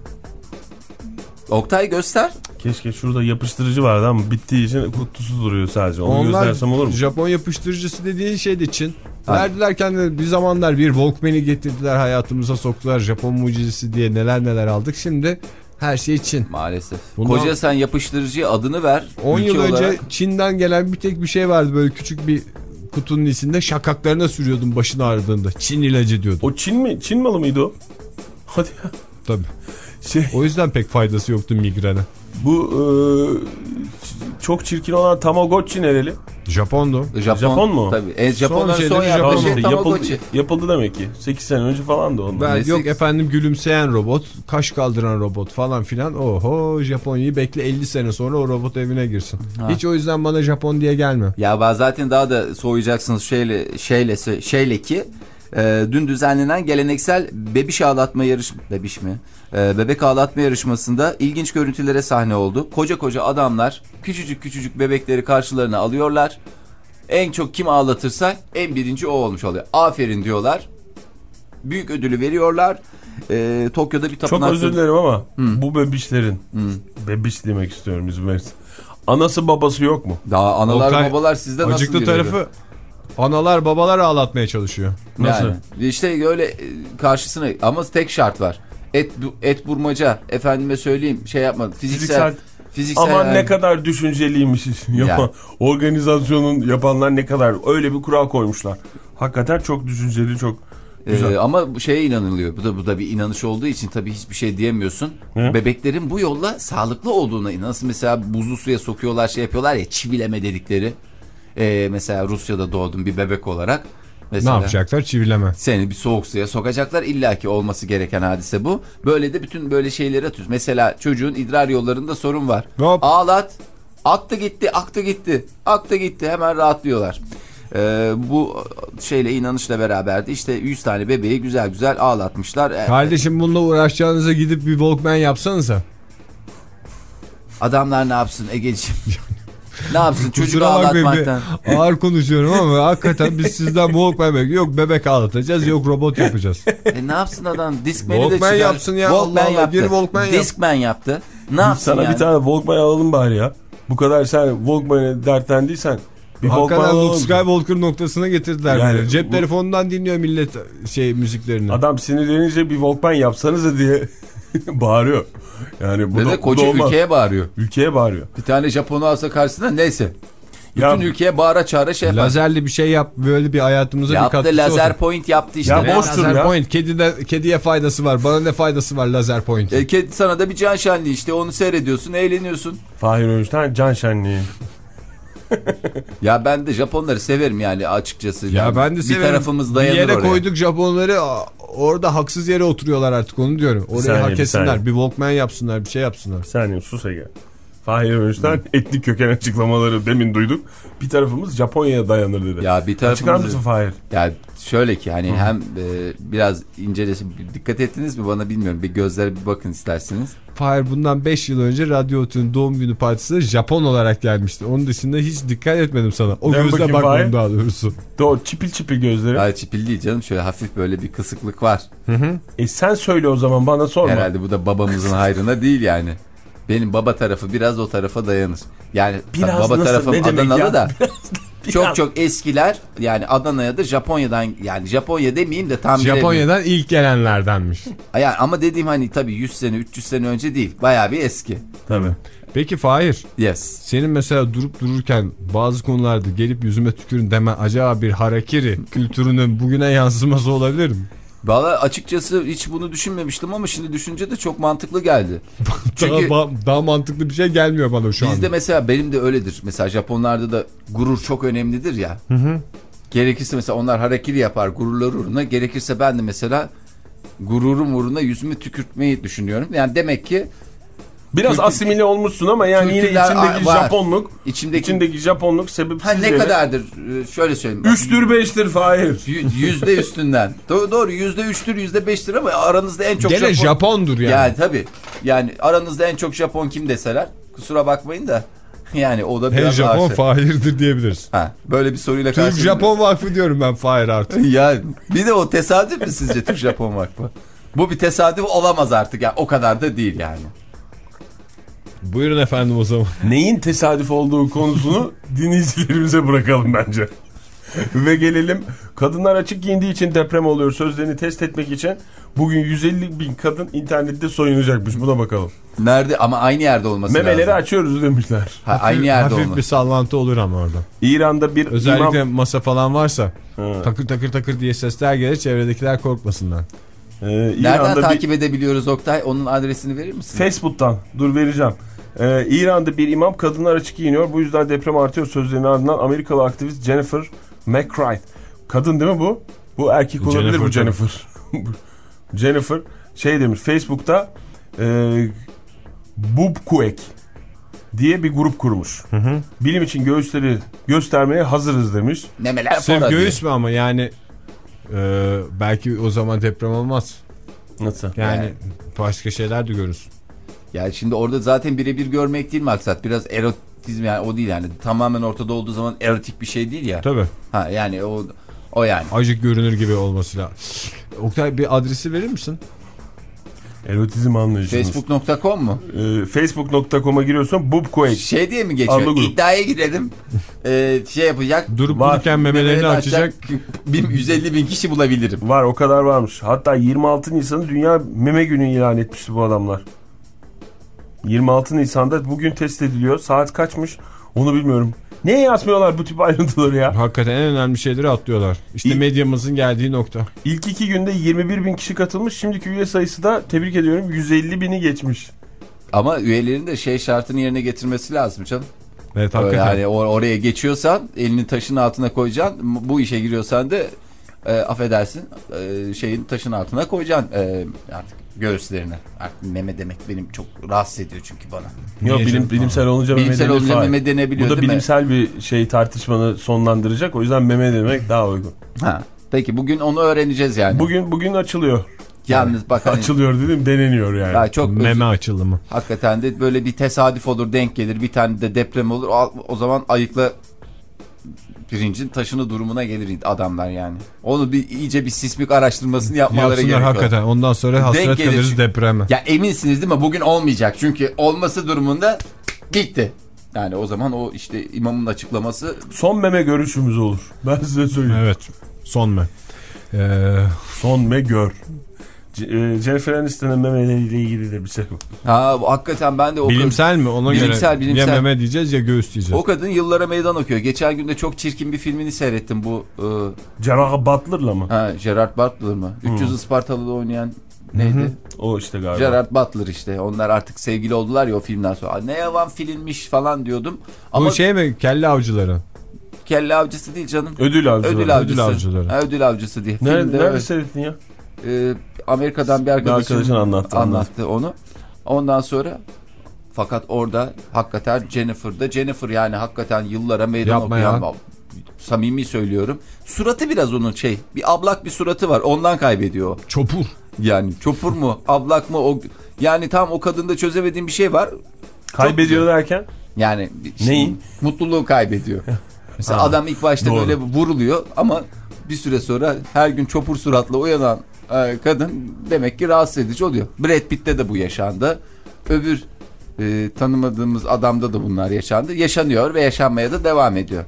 Oktay göster. Keşke şurada yapıştırıcı vardı ama bittiği için kutusu duruyor sadece. Onu Onlar göstersem olur mu? Japon yapıştırıcısı dediğin şey de Çin. Verdiler kendileri bir zamanlar bir Walkman'i getirdiler, hayatımıza soktular. Japon mucizesi diye neler neler aldık. Şimdi her şey Çin. Maalesef. Bundan... Koca sen yapıştırıcıya adını ver. on yıl olarak... önce Çin'den gelen bir tek bir şey vardı, böyle küçük bir kutunun içinde şakaklarına sürüyordum başın ağrıdığında. Çin ilacı diyordum. O Çin mi? Çin malı mıydı o? Hadi ya. Tabii. Şey, o yüzden pek faydası yoktu migrene. Bu e, çok çirkin olan Tamagotchi nereli? Japondu. Japon, Japon mu? Tabii. E, Japonların Son son, şeyleri yaptığı Japon. şey Yapıldı, Tamagotchi. yapıldı demek ki. sekiz sene önce falan da onun. Ben, Neyse. yok efendim gülümseyen robot, kaş kaldıran robot falan filan. Oho, Japonya'yı bekle elli sene sonra o robot evine girsin. Ha. Hiç o yüzden bana Japon diye gelme. Ya ben zaten daha da soğuyacaksınız şeyle şeyle şeyle ki e, dün düzenlenen geleneksel bebiş ağlatma yarış bebiş mi? E, bebek ağlatma yarışmasında ilginç görüntülere sahne oldu. Koca koca adamlar küçücük küçücük bebekleri karşılarına alıyorlar. En çok kim ağlatırsa en birinci o olmuş oluyor. Aferin diyorlar. Büyük ödülü veriyorlar. E, Tokyo'da bir tapınak... Çok özür dilerim ama hmm. bu bebişlerin hmm. bebiş demek istiyorum izin verirsin. Anası babası yok mu? Daha analar Oktay, babalar sizde nasıl acıklı giriyor? tarafı analar babalar ağlatmaya çalışıyor. Nasıl? Yani işte öyle karşısına ama tek şart var. Et et burmaca efendime söyleyeyim şey yapma fiziksel fiziksel, fiziksel ama yani. ne kadar düşünceliymiş yapan organizasyonun yapanlar ne kadar öyle bir kural koymuşlar. Hakikaten çok düşünceli, çok güzel. Ee, ama bu şeye inanılıyor. Bu da bu da bir inanış olduğu için tabii hiçbir şey diyemiyorsun. Hı? Bebeklerin bu yolla sağlıklı olduğuna inan. Nasıl mesela buzlu suya sokuyorlar, şey yapıyorlar ya, çivileme dedikleri. Ee, mesela Rusya'da doğdun bir bebek olarak. Mesela, ne yapacaklar? Çivileme. Seni bir soğuk suya sokacaklar. İllaki olması gereken hadise bu. Böyle de bütün böyle şeyleri atıyoruz. Mesela çocuğun idrar yollarında sorun var. Hop. Ağlat. Aktı gitti, aktı gitti. Aktı gitti. Hemen rahatlıyorlar. Ee, bu şeyle inanışla beraberdi. İşte yüz tane bebeği güzel güzel ağlatmışlar. Kardeşim bununla uğraşacağınıza gidip bir Walkman yapsanıza. Adamlar ne yapsın Egeciğim? Ne yapsın çocuk Kusura bakmayın, ağlatmaktan. ağır konuşuyorum ama hakikaten biz sizden Walkman bekliyoruz. Yok bebek ağlatacağız, yok robot yapacağız. E ne yapsın adam? Discman'i de Walkman çıkar. yapsın ya. Walkman Allah Allah, yaptı. geri Walkman yap. Discman yaptı. Ne yapsın Sana yani? bir tane Walkman alalım bari ya. Bu kadar sen Walkman'e dertlendiysen bir Walkman Hakikaten alalım. Luke Skywalker noktasına getirdiler. Yani Cep bu... telefonundan dinliyor millet şey müziklerini. Adam sinirlenince bir Walkman yapsanıza diye bağırıyor. Yani bu Ve da, de koca bu da olmaz. ülkeye bağırıyor. Ülkeye bağırıyor. Bir tane Japon'u alsa karşısına neyse. Bütün Ya, ülkeye bağıra çağıra şey yapar. Lazerli bir şey yap, böyle bir hayatımıza yaptı, bir katkısı lazer olsun. point yaptı işte. Ya Ne? boş- Lazer ya. point. Kedide, kediye faydası var. Bana ne faydası var lazer point? E, kedi sana da bir can şenliği işte, onu seyrediyorsun, eğleniyorsun. Fahir Öğünç'ten can şenliği. Ya ben de Japonları severim yani açıkçası. Ya yani ben de severim. Bir tarafımız dayanır bir yere oraya. koyduk Japonları, orada haksız yere oturuyorlar artık, onu diyorum. Orayı saniye, hak bir etsinler. saniye. Bir Walkman yapsınlar, bir şey yapsınlar. Bir saniye sus Ege. Fahir Öğünç'ten etnik köken açıklamaları demin duyduk. Bir tarafımız Japonya'ya dayanır dedi. Ya bir tarafımız... Çıkar mısın Fahir? Ya şöyle ki hani hem e, biraz incelesin. Dikkat ettiniz mi bana bilmiyorum. Bir gözlere bir bakın isterseniz. Fahir bundan beş yıl önce Radyo Otü'nün doğum günü partisine Japon olarak gelmişti. Onun dışında hiç dikkat etmedim sana. O Dön gözle bakayım bakmadım Fahir. daha doğrusu. Doğru, çipil çipil gözleri. Hayır çipil değil canım. Şöyle hafif böyle bir kısıklık var. Hı hı. E sen söyle o zaman, bana sorma. Herhalde bu da babamızın hayrına değil yani. Benim baba tarafı biraz o tarafa dayanır. Yani Biraz baba nasıl? tarafım Ne demek Adanalı ya? da Biraz. çok çok eskiler yani Adana'ya da Japonya'dan, yani Japonya demeyeyim de tam Japonya'dan ilk gelenlerdenmiş. yani ama dediğim hani tabii yüz sene üç yüz sene önce değil, bayağı bir eski. Tabii. Peki Fahir, Yes. senin mesela durup dururken bazı konularda gelip yüzüme tükürün deme acaba bir harakiri kültürünün bugüne yansıması olabilir mi? Valla açıkçası hiç bunu düşünmemiştim ama şimdi düşünce de çok mantıklı geldi. Çünkü daha, daha mantıklı bir şey gelmiyor bana şu anda. bizde mesela benim de öyledir. Mesela Japonlarda da gurur çok önemlidir ya. Hı hı. Gerekirse mesela onlar harakiri yapar gururları uğruna. Gerekirse ben de mesela gururum uğruna yüzümü tükürtmeyi düşünüyorum. Yani demek ki Biraz Kültür- asimile olmuşsun ama yani yine Kültürler içindeki var. Japonluk, içimdeki içindeki Japonluk sebepsiz ha ne yere- kadardır Ee, şöyle söyleyeyim. Üçtür beştir Fahir. Y- Yüzde üstünden. Doğru, doğru yüzde üçtür yüzde beştir ama aranızda en çok Gene Japon... Japondur yani. Yani tabii. Yani aranızda en çok Japon kim deseler kusura bakmayın da yani o da En biraz Japon ağır. Fahir'dir diyebiliriz. Ha, böyle bir soruyla Türk karşılaştık. Japon Vakfı diyorum ben Fahir artık. Ya bir de o tesadüf mü sizce Türk Japon Vakfı? Bu bir tesadüf olamaz artık yani o kadar da değil yani. Buyurun efendim o zaman. Neyin tesadüf olduğu konusunu dinleyicilerimize bırakalım bence. Ve gelelim, kadınlar açık giyindiği için deprem oluyor sözlerini test etmek için bugün yüz elli bin kadın internette soyunacakmış, buna bakalım. Nerede ama aynı yerde olması Memeleri lazım. açıyoruz demişler. Ha, aynı yerde Hafif olması. bir sallantı olur ama orada. İran'da bir Özellikle imam... masa falan varsa Hı. takır takır takır diye sesler gelir, çevredekiler korkmasınlar. Ee, Nereden İran'da takip bir... edebiliyoruz Oktay? Onun adresini verir misin? Facebook'tan dur vereceğim. Ee, İran'da bir imam kadınlar açık giyiniyor, bu yüzden deprem artıyor sözlerinin ardından Amerikalı aktivist Jennifer McCrite. Kadın değil mi bu? Bu erkek olabilir Jennifer, bu Jennifer. Jennifer şey demiş Facebook'ta e, Bubkuek diye bir grup kurmuş. Hı hı. Bilim için göğüsleri göstermeye hazırız demiş. Nemeler Sırf fora göğüs mü ama yani e, belki o zaman deprem olmaz. Nasıl? Yani, Yani. başka şeyler de görürsün. Yani şimdi orada zaten birebir görmek değil maksat. Biraz erotizm yani o değil yani. Tamamen ortada olduğu zaman erotik bir şey değil ya. Tabii. Ha yani o o yani. Acık görünür gibi olması lazım. Oktay bir adresi verir misin? Erotizm anlayışınız. Facebook nokta com mu? Ee, Facebook nokta com'a giriyorsun Bubkuek. Şey diye mi geçiyor? Adlı grup. İddiaya girelim. Ee, şey yapacak. Durup Var. dururken memelerini açacak. yüz elli bin kişi bulabilirim. Var, o kadar varmış. Hatta yirmi altı Nisan'ı Dünya Meme Günü ilan etmişti bu adamlar. yirmi altı Nisan'da bugün test ediliyor. Saat kaçmış onu bilmiyorum. Neye yazmıyorlar bu tip ayrıntıları ya? Hakikaten en önemli şeyleri atlıyorlar. İşte İ- medyamızın geldiği nokta. İlk iki günde yirmi bir bin kişi katılmış. Şimdiki üye sayısı da tebrik ediyorum yüz elli bini geçmiş. Ama üyelerin de şey şartını yerine getirmesi lazım canım. Evet Öyle hakikaten. yani or- oraya geçiyorsan elini taşın altına koyacaksın. Bu işe giriyorsan da e, affedersin e, şeyin taşın altına koyacaksın e, artık göğüslerini. Artık meme demek benim çok rahatsız ediyor çünkü bana. Yok, Niye bilim, canım? bilimsel olunca Bilimsel meme olunca denir. meme denebiliyor Bu da değil mi? bilimsel bir şey tartışmanı sonlandıracak. O yüzden meme demek daha uygun. Ha. Peki bugün onu öğreneceğiz yani. Bugün bugün açılıyor. Yalnız bak hani, Açılıyor dedim, deneniyor yani. ya çok Meme özür- açılımı. hakikaten de böyle bir tesadüf olur, denk gelir, bir tane de deprem olur. O, o zaman ayıkla pirincin taşını durumuna gelir adamlar yani. Onu bir iyice bir sismik araştırmasını yapmaları Yapsınlar gerekiyor. hakikaten. Ondan sonra hasret Denk gelir kalırız çünkü. depreme. Ya eminsiniz değil mi? Bugün olmayacak. Çünkü olması durumunda bitti. Yani o zaman o işte imamın açıklaması Son meme görüşümüz olur. Ben size söyleyeyim. Evet. Son mu? Ee, Son me gör. C- e, Jennifer Aniston'un memeleriyle ilgili de bir şey var. ha hakikaten ben de o bilimsel mi? Ona Bilimsel, göre bilimsel. ya meme diyeceğiz ya göğüs diyeceğiz. o kadın yıllara meydan okuyor. Geçen gün de çok çirkin bir filmini seyrettim bu e, Gerard Butler'la mı? ha, Gerard Butler mı? üç yüz Ispartalı'da oynayan neydi? Hı hı. O işte galiba. Gerard Butler işte. Onlar artık sevgili oldular ya o filmden sonra. Ne yavan filmmiş falan diyordum. Ama Bu şey mi? Kelle avcıları. kelle avcısı değil canım. Ödül avcıları. Ödül avcısı. Ödül avcıları. Ha, ödül avcısı diye. Nerede, Filmde nerede öyle. seyrettin ya? Ee, Amerika'dan bir arkadaşım arkadaşın anlattı, anlattı onu. Ondan sonra Fakat orada hakikaten Jennifer'da Jennifer yani hakikaten yıllara meydan Yapma okuyan, ya. samimi söylüyorum. Suratı biraz onun şey, bir ablak bir suratı var, ondan kaybediyor o. Çopur. Yani çopur mu ablak mı o, yani tam o kadında çözemediğim bir şey var. Kaybediyor derken? Yani neyi? Mutluluğu kaybediyor. Mesela ha, adam ilk başta doğru. Böyle vuruluyor ama bir süre sonra her gün çopur suratla uyanan e, kadın demek ki rahatsız edici oluyor. Brad Pitt'te de bu yaşandı. Öbür e, tanımadığımız adamda da bunlar yaşandı. Yaşanıyor ve yaşanmaya da devam ediyor.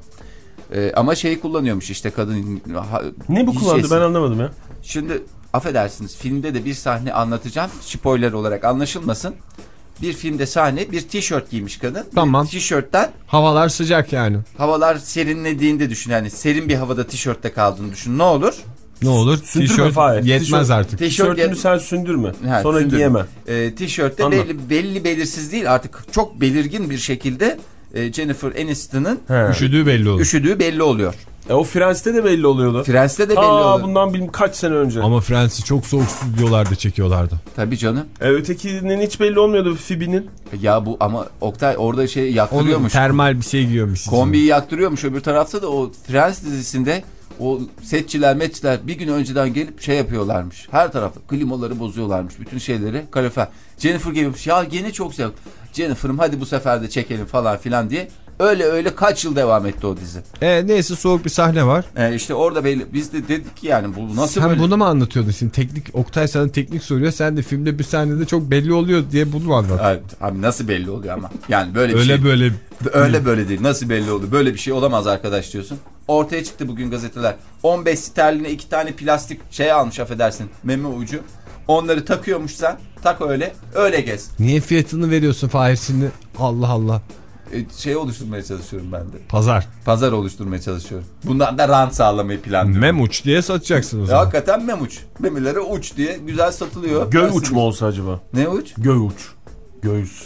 E, ama şeyi kullanıyormuş işte kadın. Ha, ne bu kullandı ben anlamadım ya. Şimdi affedersiniz, filmde de bir sahne anlatacağım. Spoiler olarak anlaşılmasın. Bir filmde sahne, bir tişört giymiş kadın. Tamam. Tişörtten. Havalar sıcak yani. Havalar serinlediğinde düşün. Yani serin bir havada tişörtte kaldığını düşün. Ne olur? Ne olur? Tişört yetmez tişört, artık. Tişörtünü yet... sen sündürme. Ha, sonra sündürme. giyemem. E, tişörtte belli, belli belirsiz değil artık, çok belirgin bir şekilde e, Jennifer Aniston'ın üşüdüğü belli oluyor. Üşüdüğü belli oluyor. E, o Friends'te de belli oluyordu. Friends'te de belli Aa, oluyor. bundan bilmem kaç sene önce. Ama Friends'i çok soğuk stüdyolarda çekiyorlardı. Tabii canım. E, ötekinin hiç belli olmuyordu Phoebe'nin. Ya bu ama Oktay orada şey yaktırıyormuş. Onun termal bir şey giyiyormuş. Kombiyi yaktırıyormuş. Öbür tarafta da o Friends dizisinde o setçiler metçiler bir gün önceden gelip şey yapıyorlarmış. Her tarafta klimaları bozuyorlarmış. Bütün şeyleri kalorifer. Jennifer gelmiş. Ya gene çok güzel. Jennifer'ım hadi bu sefer de çekelim falan filan diye. Öyle öyle kaç yıl devam etti o dizi. E, neyse soğuk bir sahne var. E işte orada belli. Biz de dedik ki yani bu nasıl sen böyle. Sen bunu mu anlatıyordun şimdi? Teknik, Oktay sana teknik soruyor. Sen de filmde bir sahnede çok belli oluyor diye bunu mu anlattın? Abi, abi nasıl belli oluyor ama. Yani böyle bir öyle şey. Böyle böyle. Öyle böyle değil. Nasıl belli oluyor? Böyle bir şey olamaz arkadaş diyorsun. Ortaya çıktı bugün gazeteler. on beş sterline iki tane plastik şey almış affedersin. Meme ucu. Onları takıyormuş sen. Tak öyle. Öyle gez. Niye fiyatını veriyorsun Fahir şimdi? Allah Allah. E, şey oluşturmaya çalışıyorum ben de. Pazar. Pazar oluşturmaya çalışıyorum. Bundan da rant sağlamayı planlıyorum. Memuç diye satacaksın o zaman. Ya, hakikaten memuç. Memeleri uç diye güzel satılıyor. Göğ uç mu olsa acaba? Ne uç? Göğ uç. Göğüs.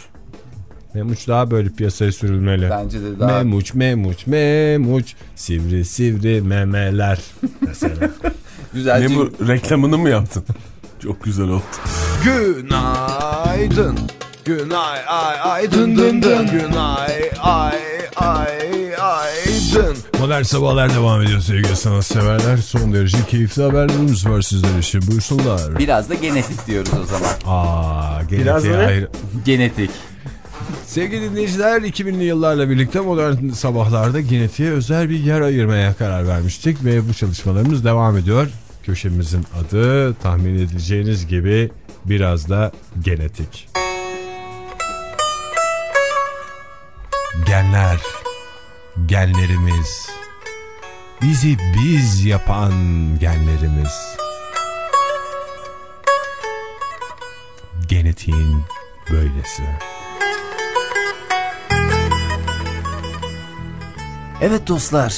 Memuç daha böyle piyasaya sürülmeli. Bence de daha. Memuç, memuç, memuç. Sivri sivri memeler. Mesela. Güzelce. Ne bu, reklamını mı yaptın? Çok güzel oldu. Günaydın. Günay ay ay dın dın dın. Günay ay ay ay dın. Modern Sabahlar devam ediyor sevgili sanatseverler. Son derece keyifli haberlerimiz var sizler için. Buyursunlar. Biraz da genetik diyoruz o zaman. Aa, Biraz da ayrı... Genetik. Sevgili dinleyiciler, iki binli yıllarla birlikte Modern Sabahlar'da genetiğe özel bir yer ayırmaya karar vermiştik ve bu çalışmalarımız devam ediyor. Köşemizin adı tahmin edeceğiniz gibi biraz da genetik. Genler, genlerimiz, bizi biz yapan genlerimiz. Genetiğin böylesi. Evet dostlar.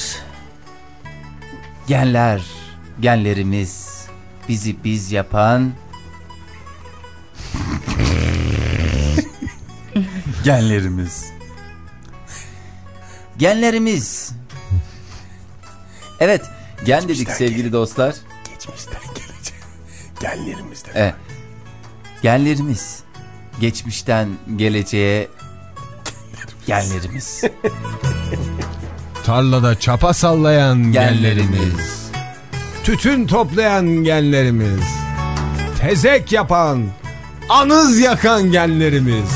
Genler, genlerimiz, bizi biz yapan genlerimiz. Genlerimiz. Evet, gen dedik geçmişten sevgili gel- dostlar. Geçmişten gelecek. Genlerimizden. Evet. Genlerimiz. Geçmişten geleceğe genlerimiz. Tarlada çapa sallayan genlerimiz. genlerimiz. Tütün toplayan genlerimiz. Tezek yapan, anız yakan genlerimiz.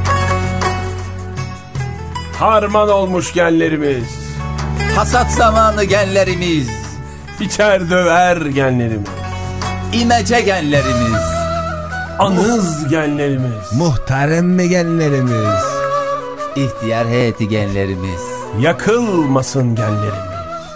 Harman olmuş genlerimiz. Hasat zamanı genlerimiz. Biçer döver genlerimiz. İmece genlerimiz. Anız genlerimiz. Muhterem genlerimiz. İhtiyar heyeti genlerimiz. Yakılmasın genlerimiz.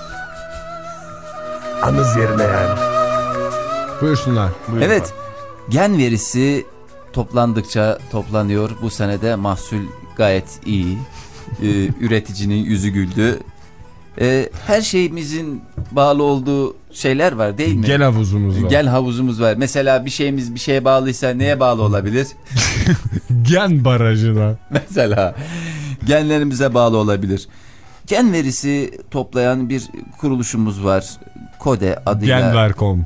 Anız yerine yani. Buyursunlar. Buyurun. Evet. Gen verisi toplandıkça toplanıyor. Bu senede mahsul gayet iyi. Ee, üreticinin yüzü güldü. Ee, her şeyimizin bağlı olduğu şeyler var değil mi? Gel havuzumuz var. Gel havuzumuz var. Mesela bir şeyimiz bir şeye bağlıysa neye bağlı olabilir? Gen barajına. Mesela genlerimize bağlı olabilir. Gen verisi toplayan bir kuruluşumuz var. Kode adıyla. Genver nokta com.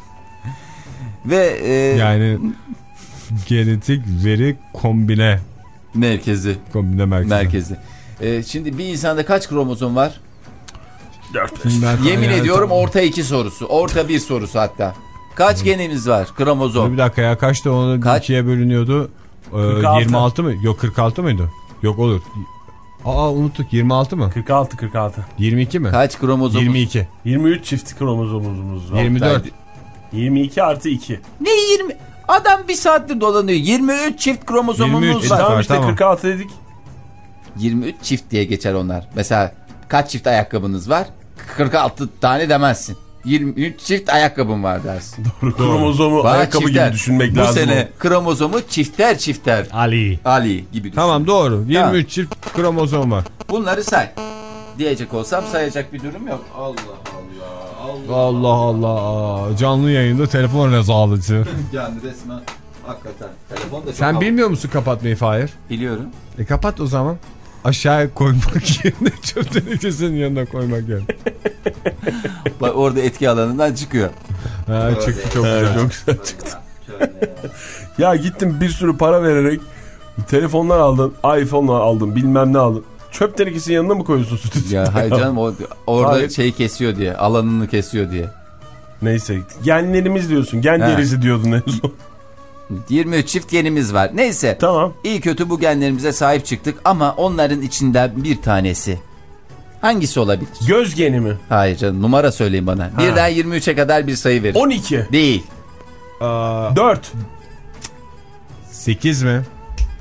Ve e... yani genetik veri kombine merkezi. Kombine merkezi. Merkezi. Ee, şimdi bir insanda kaç kromozom var? dört. Yemin yani ediyorum tamam. orta iki sorusu. Orta bir sorusu hatta. Kaç genimiz var? Kromozom. Bir dakika ya, kaçtı onu Kaç? ikiye bölünüyordu. Ee, kırk altı. yirmi altı mı? Yok kırk altı mıydı? Yok olur. Aa unuttuk, yirmi altı mı? kırk altı kırk altı. yirmi iki mi? Kaç kromozom? yirmi iki. yirmi üç çift kromozomumuz var. yirmi dört. yirmi iki artı iki. Ne yirmi? Adam bir saattir dolanıyor. yirmi üç çift kromozomumuz yirmi üç var. E tamam var, işte tamam. kırk altı dedik. yirmi üç çift diye geçer onlar. Mesela kaç çift ayakkabınız var? kırk altı tane demezsin. yirmi üç çift ayakkabım var dersin. Kromozomu Var, ayakkabı çifter. gibi düşünmek Bu lazım. Bu sene kromozomu çifter çifter. Ali. Ali gibi düşün. Tamam doğru. yirmi üç Tamam. çift kromozom var. Bunları say. Diyecek olsam sayacak bir durum yok. Allah Allah. Allah Allah. Canlı yayında telefon rezaleti. Yani resmen hakikaten. Telefon da çok Sen havalı. bilmiyor musun kapatmayı Fahir? Biliyorum. E kapat o zaman. Aşağıya koymak yerine çöp tenekesinin yanına koymak yerine. Bak orada etki alanından çıkıyor. Ha, çıktı çok Evet, güzel. çok güzel çıktı. Ya gittim bir sürü para vererek telefonlar aldım, iPhone'lar aldım, bilmem ne aldım. Çöp tenekesinin yanına mı koyuyorsun stüdyo? Ya hayır canım o, orada Hayır. şey kesiyor diye. Alanını kesiyor diye. Neyse genlerimiz diyorsun, gen He. derisi diyordun en son. yirmi üç çift genimiz var. Neyse. Tamam. İyi kötü bu genlerimize sahip çıktık ama onların içinden bir tanesi. Hangisi olabilir? Göz geni mi? Hayır canım, numara söyleyin bana. Birden yirmi üçe kadar bir sayı verin. on iki. Değil. Aa, dört. sekiz mi?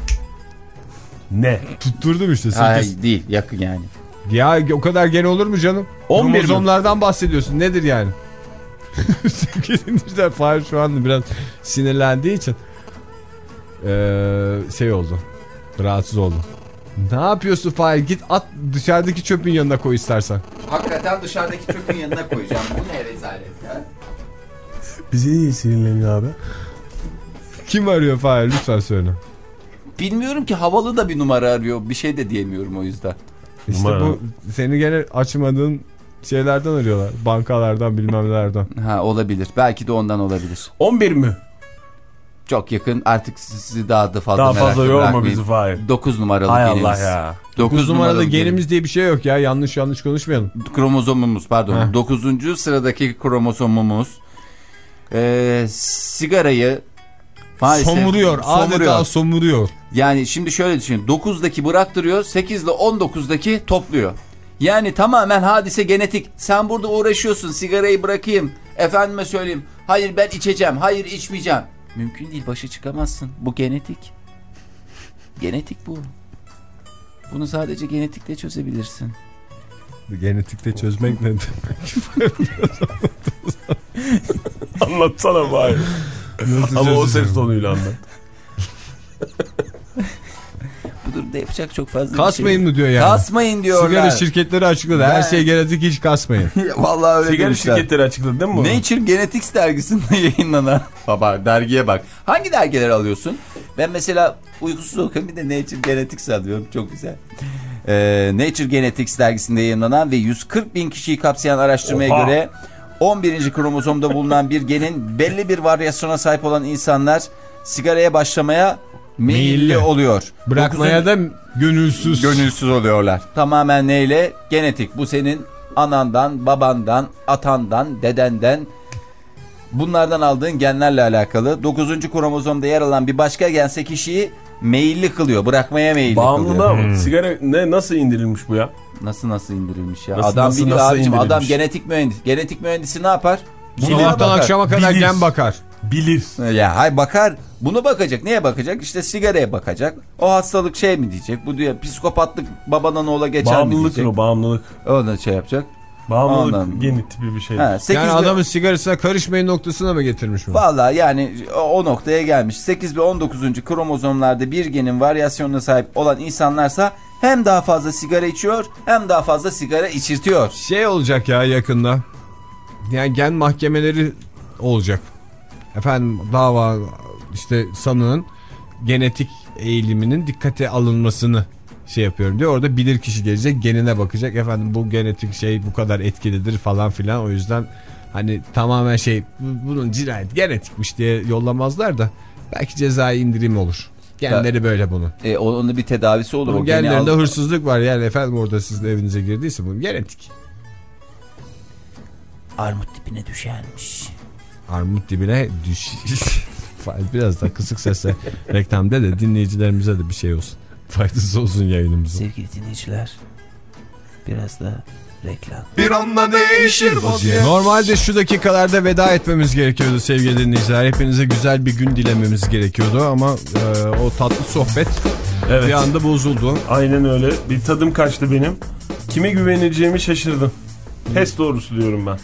Ne? Tutturdum işte sekiz. Hayır değil, yakın yani. Ya o kadar gen olur mu canım? on bir mi? Kromozomlardan bahsediyorsun. Nedir yani? sekizinci Fahir şu anda biraz sinirlendiği için ee, şey oldu. Rahatsız oldu. Ne yapıyorsun Fahir? Git at dışarıdaki çöpün yanına koy istersen. Hakikaten dışarıdaki çöpün yanına koyacağım. Bu ne rezalet ya? Bizi niye sinirleniyor abi? Kim arıyor Fahir? Lütfen söyle. Bilmiyorum ki, havalı da bir numara arıyor. Bir şey de diyemiyorum o yüzden. İşte Numara. bu seni gene açmadığın şeylerden arıyorlar. Bankalardan bilmem nelerden. Ha, olabilir. Belki de ondan olabilir. on bir mi? Çok yakın. Artık sizi daha da fazla Daha merakla fazla yorma bırakmayayım. bizi Fahir. dokuz numaralı Hay genimiz. Allah ya. dokuz numarada genimiz. genimiz diye bir şey yok ya. Yanlış yanlış konuşmayalım. Kromozomumuz pardon. Heh. dokuzuncu sıradaki kromozomumuz. Ee, sigarayı maalesef Somuruyor. Adeta somuruyor. Yani şimdi şöyle düşünün. dokuzdaki bıraktırıyor. sekiz ile on dokuzdaki topluyor. Yani tamamen hadise genetik. Sen burada uğraşıyorsun. Sigarayı bırakayım. Efendime söyleyeyim. Hayır ben içeceğim. Hayır içmeyeceğim. Mümkün değil. Başa çıkamazsın. Bu genetik. Genetik bu. Bunu sadece genetikle çözebilirsin. Genetikte çözmek ne demek? Anlatsana Fahir. Nasıl Ama o çözeceğim? ses tonuyla anlat. Bu durumda yapacak çok fazla Kasmayın bir şey mı diyor yani? Kasmayın diyorlar. Sigara şirketleri açıkladı. Her Ben- şey genetik, hiç kasmayın. Vallahi öyle Sigara demişler. şirketleri açıkladı değil mi bu? Nature Genetics dergisinde yayınlanan. Baba dergiye bak. Hangi dergileri alıyorsun? Ben mesela uykusuz okuyorum, bir de Nature Genetics alıyorum. Çok güzel. Ee, Nature Genetics dergisinde yayınlanan ve yüz kırk bin kişiyi kapsayan araştırmaya Oha. göre on birinci kromozomda bulunan bir genin belli bir varyasyona sahip olan insanlar sigaraya başlamaya meyilli, Meyilli. oluyor. Bırakmaya da gönülsüz. Gönülsüz oluyorlar. Tamamen neyle? Genetik. Bu senin anandan, babandan, atandan, dedenden, bunlardan aldığın genlerle alakalı. dokuzuncu kromozomda yer alan bir başka gense kişiyi meyilli kılıyor. Bırakmaya meyilli Bağımlılığa kılıyor. mı? Sigara ne, nasıl indirilmiş bu ya? Nasıl nasıl indirilmiş ya? Nasıl, adam nasıl, biliyor nasıl abicim. indirilmiş? Adam genetik mühendis. Genetik mühendisi ne yapar? Bunlara Sabahtan bakar. akşama kadar Bilir. gen bakar. Bilir. Ya hay bakar. Bunu bakacak. Neye bakacak? İşte sigaraya bakacak. O hastalık şey mi diyecek? Bu diyor psikopatlık babadan oğula geçer mi Bağımlılık diyecek? o bağımlılık. O da şey yapacak. Bağımlılık Anladım. geni tipi bir şey. Ha, sekiz Yani ve- adamın sigarasına karışmayın noktasına mı getirmiş bunu? Vallahi yani o, o noktaya gelmiş. sekiz ve on dokuzuncu kromozomlarda bir genin varyasyonuna sahip olan insanlarsa hem daha fazla sigara içiyor hem daha fazla sigara içirtiyor. Şey olacak ya yakında. Yani gen mahkemeleri olacak. Efendim dava işte sanığın genetik eğiliminin dikkate alınmasını şey yapıyorum diyor. Orada bilirkişi gelecek, genine bakacak. Efendim bu genetik şey bu kadar etkilidir falan filan. O yüzden hani tamamen şey bu- bunun cinayet genetikmiş diye yollamazlar da belki cezai indirim olur. Genleri böyle bunun. E, onun bir tedavisi olur. Bunun o geni genlerinde al- hırsızlık var. Yani efendim orada sizin evinize girdiyse bunu genetik. Armut dibine düşermiş. Armut dibine düş. Biraz da kısık sesle reklamda da dinleyicilerimize de bir şey olsun. Faydası olsun yayınımıza. Sevgili dinleyiciler, biraz da reklam. Bir anda değişir vaziyet. Normalde şu dakikalarda veda etmemiz gerekiyordu sevgili dinleyiciler. Hepinize güzel bir gün dilememiz gerekiyordu ama e, o tatlı sohbet Evet. bir anda bozuldu. Aynen öyle. Bir tadım kaçtı benim. Kime güveneceğimi şaşırdım. Pes doğrusu diyorum ben.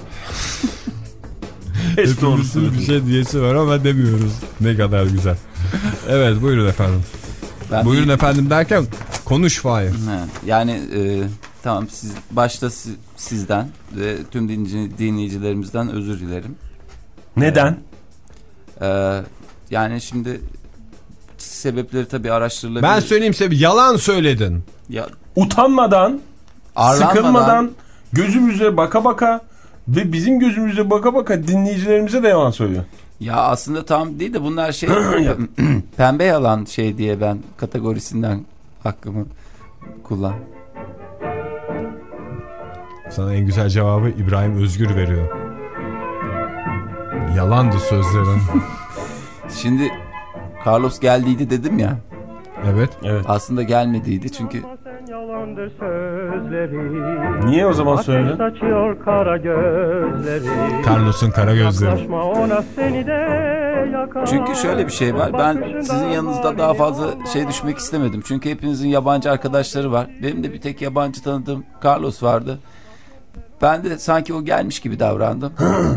Pes doğrusu. Hepimizin bir şey diyesi var ama demiyoruz. Ne kadar güzel. Evet buyurun efendim. Ben Buyurun bir- efendim derken konuş Fahir. Ha, yani e, tamam siz başta si- sizden ve tüm dinleyici, dinleyicilerimizden özür dilerim. Neden? E, yani şimdi sebepleri tabii araştırılabilir. Ben söyleyeyim size yalan söyledin. Ya, Utanmadan, arlanmadan- sıkılmadan, gözümüze baka baka ve bizim gözümüze baka baka dinleyicilerimize de yalan söylüyor. Ya aslında tam değil de bunlar şey pembe yalan şey diye ben kategorisinden hakkımı kullan. Sana en güzel cevabı İbrahim Özgür veriyor. Yalandı sözlerin. Şimdi Carlos geldiydi dedim ya. Evet. Evet. Aslında gelmediydi çünkü Yalandır sözleri. Niye o zaman söyledin? Ateş saçıyor kara gözleri. Carlos'un kara gözleri. Yaklaşma ona seni de yakar. Çünkü şöyle bir şey var. Ben sizin yanınızda daha fazla şey düşmek istemedim. Çünkü hepinizin yabancı arkadaşları var. Benim de bir tek yabancı tanıdığım Carlos vardı. Ben de sanki o gelmiş gibi davrandım.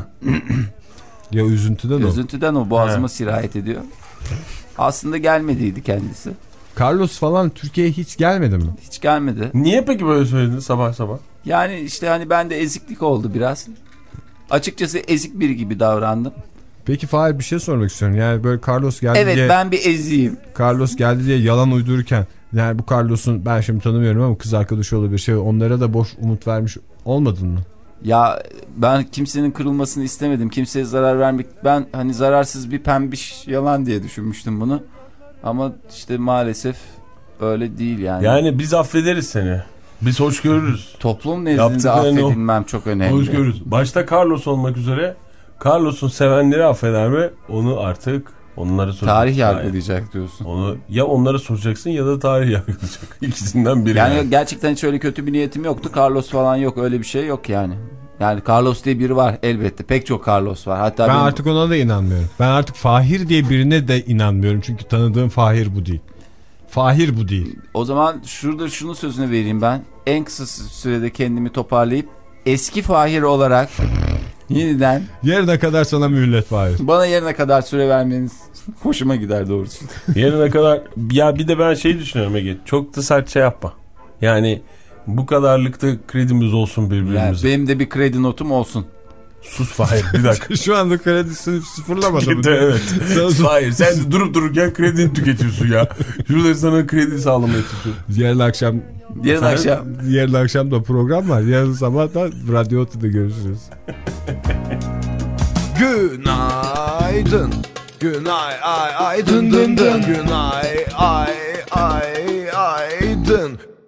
Ya üzüntüden o. Üzüntüden o boğazıma sirayet ediyor. Aslında gelmediydi kendisi. Carlos falan Türkiye'ye hiç gelmedi mi? Hiç gelmedi. Niye peki böyle söyledin sabah sabah? Yani işte hani bende eziklik oldu biraz. Açıkçası ezik biri gibi davrandım. Peki Fahir bir şey sormak istiyorum. Yani böyle Carlos geldi Evet diye ben bir eziyim. Carlos geldi diye yalan uydururken yani bu Carlos'un ben şimdi tanımıyorum ama kız arkadaşı olabilir şey onlara da boş umut vermiş olmadın mı? Ya ben kimsenin kırılmasını istemedim. Kimseye zarar vermek. Ben hani zararsız bir pembiş yalan diye düşünmüştüm bunu. Ama işte maalesef öyle değil yani. Yani biz affederiz seni. Biz hoş görürüz. Toplum nezdinde Yaptıklarını affedilmem çok önemli. Hoş görürüz. Başta Carlos olmak üzere Carlos'un sevenleri affeder mi? Onu artık onlara soracaksın. Tarih yargılayacak diyorsun. Onu ya onlara soracaksın ya da tarih yargılayacak. İkisinden biri. Yani, Yani. gerçekten hiç öyle kötü bir niyetim yoktu. Carlos falan yok. Öyle bir şey yok yani. Yani Carlos diye biri var elbette. Pek çok Carlos var. Hatta Ben benim... artık ona da inanmıyorum. Ben artık Fahir diye birine de inanmıyorum. Çünkü tanıdığım Fahir bu değil. Fahir bu değil. O zaman şurada şunu sözünü vereyim ben. En kısa sürede kendimi toparlayıp eski Fahir olarak yeniden Yarına kadar sana mühlet Fahir. bana yerine kadar süre vermeniz hoşuma gider doğrusu. Yarına kadar ya bir de ben şey düşünüyorum Ege. Çok da sert şey yapma. Yani bu kadarlıkta kredimiz olsun Yani birbirimize. benim de bir kredi notum olsun. Sus Fahir bir dakika. Şu anda kredisini sıfırlamadı mı? evet. Sana- Hayır sen de durup dururken kredini tüketiyorsun ya. Şurada sana kredi sağlamaya çalışıyorum. Yarın akşam Yarın Sen- akşam yarın akşam da program var. Yarın sabah da Radyo Otu'da görüşürüz. Günaydın. Günay ay ay dın dın dın. Günay ay ay ay dın.